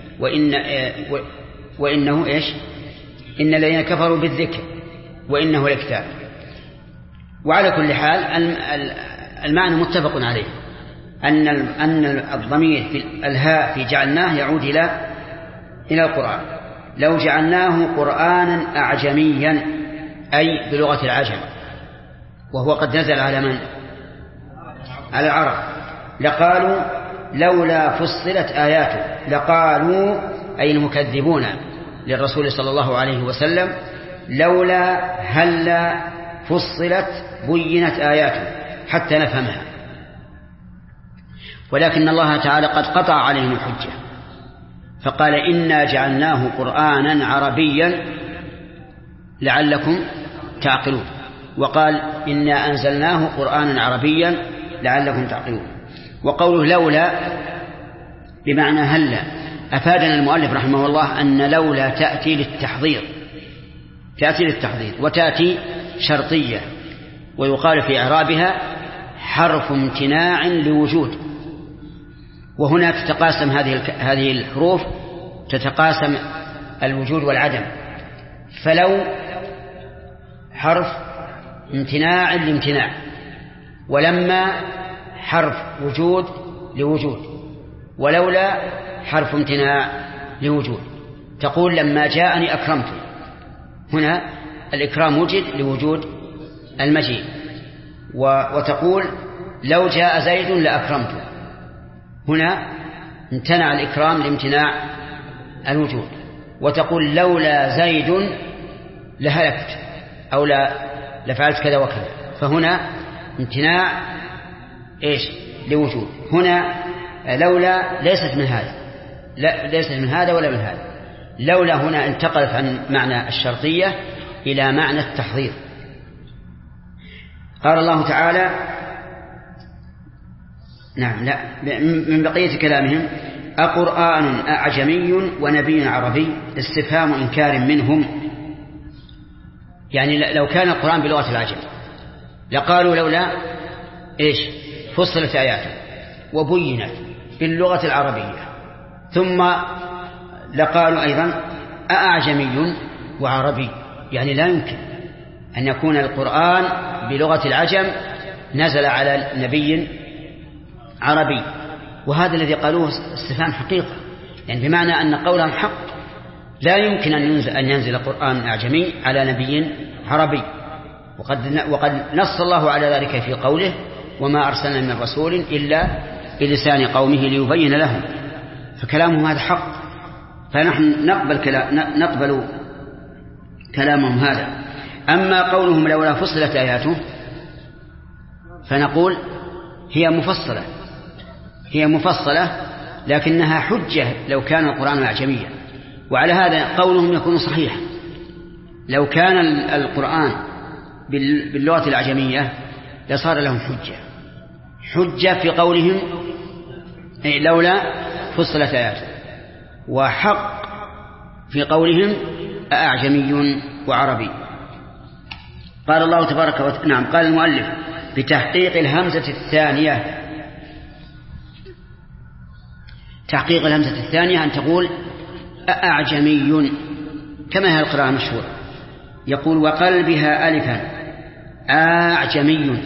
وإنه إيش إن الذين كفروا بالذكر وإنه لكتاب. وعلى كل حال المعنى متفق عليه، أن الضمير في الهاء في جعلناه يعود إلى القرآن. لو جعلناه قرآنا أعجميا أي بلغة العجم، وهو قد نزل على من؟ على العرب. لقالوا لولا فصلت آياته، لقالوا أي المكذبون للرسول صلى الله عليه وسلم لولا هلا فصلت بينت آياته حتى نفهمها. ولكن الله تعالى قد قطع عليهم الحجة فقال إنا جعلناه قرآنا عربيا لعلكم تعقلون، وقال إنا أنزلناه قرآنا عربيا لعلكم تعقلون. وقوله لولا بمعنى هلا. أفادنا المؤلف رحمه الله أن لولا تأتي للتحضير، تأتي للتحضير وتأتي شرطية، ويقال في إعرابها حرف امتناع لوجود. وهنا تتقاسم هذه الحروف، تتقاسم الوجود والعدم. فلو حرف امتناع لامتناع، ولما حرف وجود لوجود، ولولا حرف امتناع لوجود. تقول لما جاءني أكرمته، هنا الإكرام وجد لوجود المجيء. وتقول لو جاء زيد لأكرمته، هنا امتنع الإكرام لامتناع الوجود. وتقول لولا زيد لهلكت أو لفعلت كذا وكذا، فهنا امتناع إيش لوجود. هنا لولا ليست من هذا، لا ليست من هذا ولا من هذا. لولا هنا انتقلت عن معنى الشرطية إلى معنى التحضير. قال الله تعالى نعم لا من بقية كلامهم أقرآن أعجمي ونبي عربي استفهام إنكار منهم. يعني لو كان القرآن بلغة العجم لقالوا لولا إيش فصلت آياته وبينت باللغة العربية، ثم لقالوا أيضا أعجمي وعربي، يعني لا يمكن أن يكون القرآن بلغة العجم نزل على نبي عربي. وهذا الذي قالوه استفهام حقيقة، يعني بمعنى أن قولهم حق. لا يمكن أن ينزل القرآن أعجمي على نبي عربي، وقد نص الله على ذلك في قوله وما أرسلنا من رسول إلا بلسان قومه ليبين لهم. فكلامهم هذا حق، فنحن نقبل كلامهم هذا. أما قولهم لولا فصلت آياته فنقول هي مفصلة لكنها حجة لو كان القرآن أعجميا. وعلى هذا قولهم يكون صحيحا. لو كان القرآن باللغة الأعجمية لصار لهم حجة في قولهم لولا فصلت آياته، وحق في قولهم أعجمي وعربي. قال الله تبارك وتعالى نعم قال المؤلف بتحقيق الهمزة الثانية. تحقيق الهمزة الثانية أن تقول أعجمي كما هي القراءة المشهورة. يقول وقلبها ألفا أعجمي،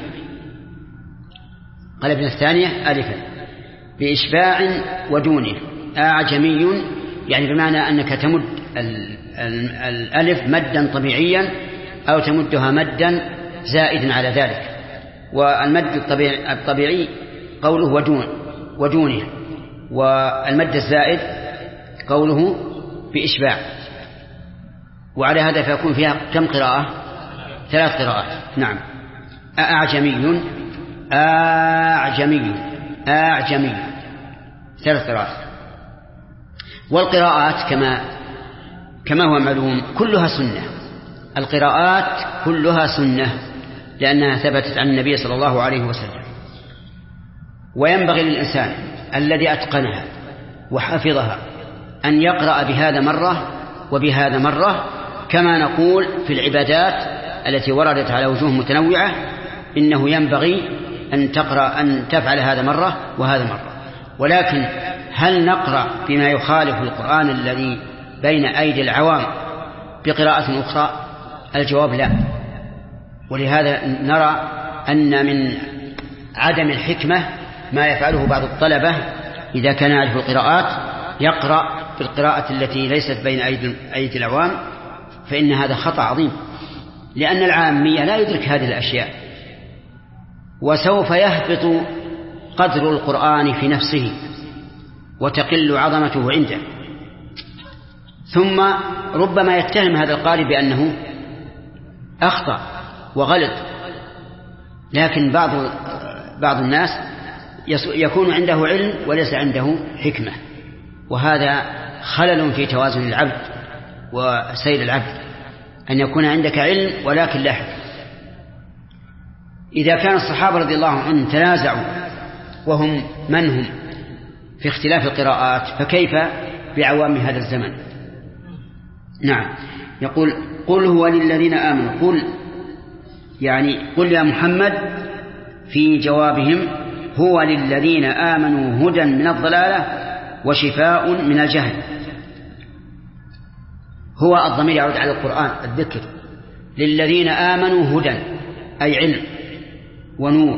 قلبنا الثانية ألفا بإشباع ودونه. أعجمي يعني بمعنى أنك تمد الألف مدا طبيعيا أو تمدها مدا زائدا على ذلك. والمد الطبيعي قوله ودونه، والمد الزائد قوله بإشباع. وعلى هذا فيكون فيها كم قراءة؟ 3 قراءات. نعم أعجمي أعجمي أعجمي 3 قراءات. والقراءات كما هو معلوم كلها سنة. القراءات كلها سنة لأنها ثبتت عن النبي صلى الله عليه وسلم. وينبغي للإنسان الذي أتقنها وحفظها أن يقرأ بهذا مرة وبهذا مرة، كما نقول في العبادات التي وردت على وجوه متنوعة إنه ينبغي أن تفعل هذا مرة وهذا مرة. ولكن هل نقرأ بما يخالف القرآن الذي بين أيدي العوام بقراءة أخرى؟ الجواب لا. ولهذا نرى أن من عدم الحكمة ما يفعله بعض الطلبة إذا كان يعرف القراءات يقرأ بالقراءة التي ليست بين أيدي العوام، فإن هذا خطأ عظيم، لأن العامية لا يدرك هذه الأشياء، وسوف يهبط قدر القرآن في نفسه وتقل عظمته عنده. ثم ربما يتهم هذا القارئ بأنه أخطأ وغلط، لكن بعض الناس يكون عنده علم وليس عنده حكمة، وهذا خلل في توازن العبد وسير العبد، أن يكون عندك علم ولكن لا حكمة. إذا كان الصحابة رضي الله عنهم تنازعوا وهم من هم في اختلاف القراءات، فكيف بعوام هذا الزمن؟ نعم، يقول قل هو للذين آمنوا، قل يا محمد في جوابهم هو للذين آمنوا هدى من الضلالة وشفاء من الجهل. هو الضمير يعود على القرآن الذكر، للذين آمنوا هدى أي علم ونور،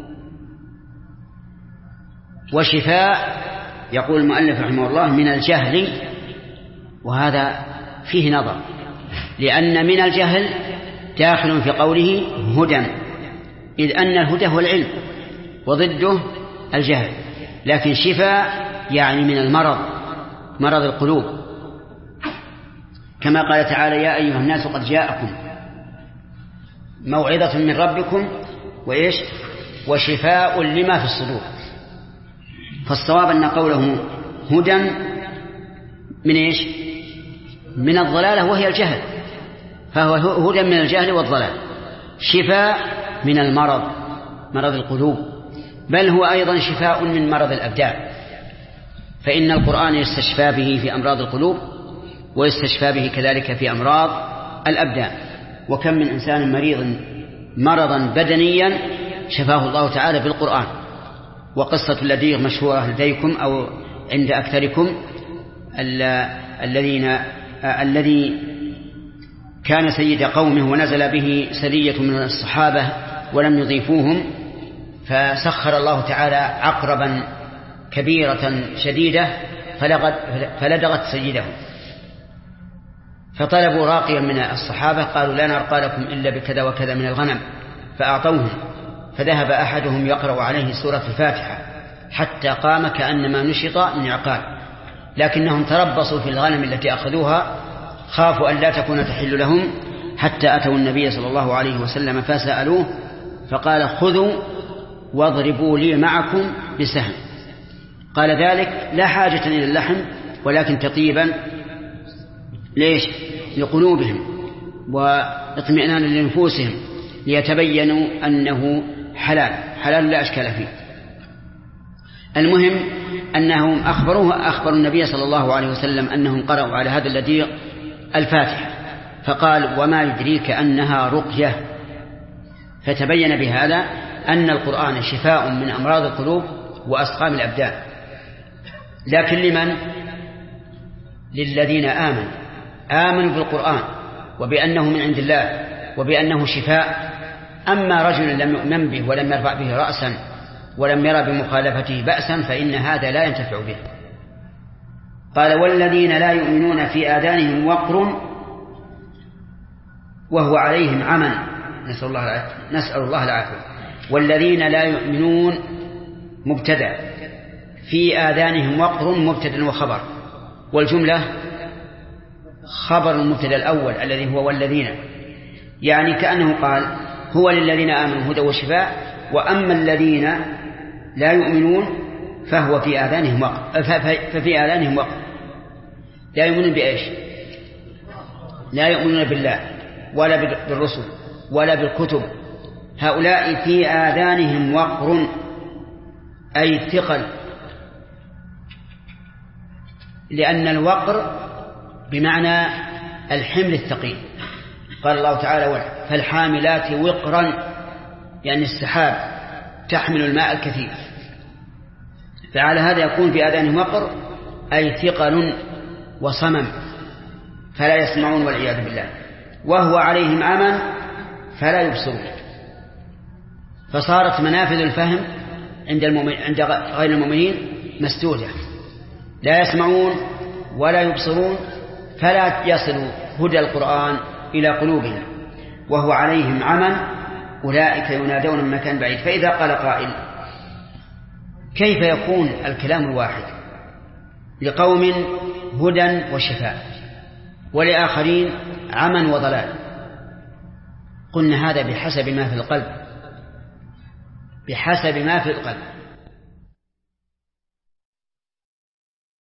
وشفاء يقول المؤلف رحمه الله من الجهل، وهذا فيه نظر، لأن من الجهل داخل في قوله هدى، إذ أن الهدى هو العلم وضده الجهل، لكن شفاء يعني من المرض، مرض القلوب، كما قال تعالى يا أيها الناس قد جاءكم موعظة من ربكم وشفاء لما في الصدور. فالصواب أن قوله هدى من من الضلالة وهي الجهل، فهو هدى من الجهل والضلال، شفاء من المرض، مرض القلوب، بل هو أيضا شفاء من مرض الأبدان، فإن القرآن يستشفى به في أمراض القلوب ويستشفى به كذلك في أمراض الأبدان. وكم من إنسان مريض مرضا بدنيا شفاه الله تعالى بالقرآن. وقصة اللديغ مشهورة لديكم أو عند أكثركم، الذي كان سيد قومه ونزل به سرية من الصحابة ولم يضيفوهم، فسخر الله تعالى عقربا كبيرة شديدة فلدغت سيدهم، فطلبوا راقيا من الصحابة، قالوا لا نرقى لكم إلا بكذا وكذا من الغنم، فأعطوهم، فذهب أحدهم يقرأ عليه سورة الفاتحة حتى قام كأنما نشط من عقال، لكنهم تربصوا في الغنم التي أخذوها، خافوا أن لا تكون تحل لهم، حتى أتوا النبي صلى الله عليه وسلم فسألوه، فقال خذوا واضربوا لي معكم بسهم. قال ذلك لا حاجة إلى اللحم، ولكن تطيبا لقلوبهم واطمئنانا لنفوسهم، ليتبينوا أنه حلال لا أشكال فيه. المهم أنهم أخبروا النبي صلى الله عليه وسلم أنهم قرأوا على هذا الذي الفاتحة، فقال وما يدريك أنها رقية، فتبين بهذا أن القرآن شفاء من أمراض القلوب وأسقام الأبدان. لكن لمن؟ للذين آمنوا بالقرآن وبأنه من عند الله وبأنه شفاء. أما رجل لم يؤمن به ولم يرفع به رأسا ولم يرى بمخالفته بأسا فإن هذا لا ينتفع به. قال والذين لا يؤمنون في آذانهم وقر وهو عليهم عمى، نسأل الله العافية. والذين لا يؤمنون مبتدأ، في آذانهم وقر مبتدأ وخبر، والجملة خبر المبتدأ الأول الذي هو والذين، يعني كأنه قال هو للذين آمنوا هدى وشفاء، وأما الذين لا يؤمنون فهو في آذانهم وقر، ففي آذانهم وقر. لا يؤمنون بإيش؟ لا يؤمنون بالله ولا بالرسل ولا بالكتب، هؤلاء في آذانهم وقر أي ثقل، لأن الوقر بمعنى الحمل الثقيل. قال الله تعالى فالحاملات وقرا، يعني السحاب تحمل الماء الكثير، فعلى هذا يكون في آذانهم وقر أي ثقل وصمم فلا يسمعون والعياذ بالله، وهو عليهم عمى فلا يبصرون. فصارت منافذ الفهم عند غير المؤمنين مسدودة، لا يسمعون ولا يبصرون، فلا يصل هدى القرآن إلى قلوبهم، وهو عليهم عمى أولئك ينادون من مكان بعيد. فإذا قال قائل كيف يكون الكلام الواحد لقوم هدى وشفاء ولآخرين عمى وضلال. قلنا هذا بحسب ما في القلب، بحسب ما في القلب.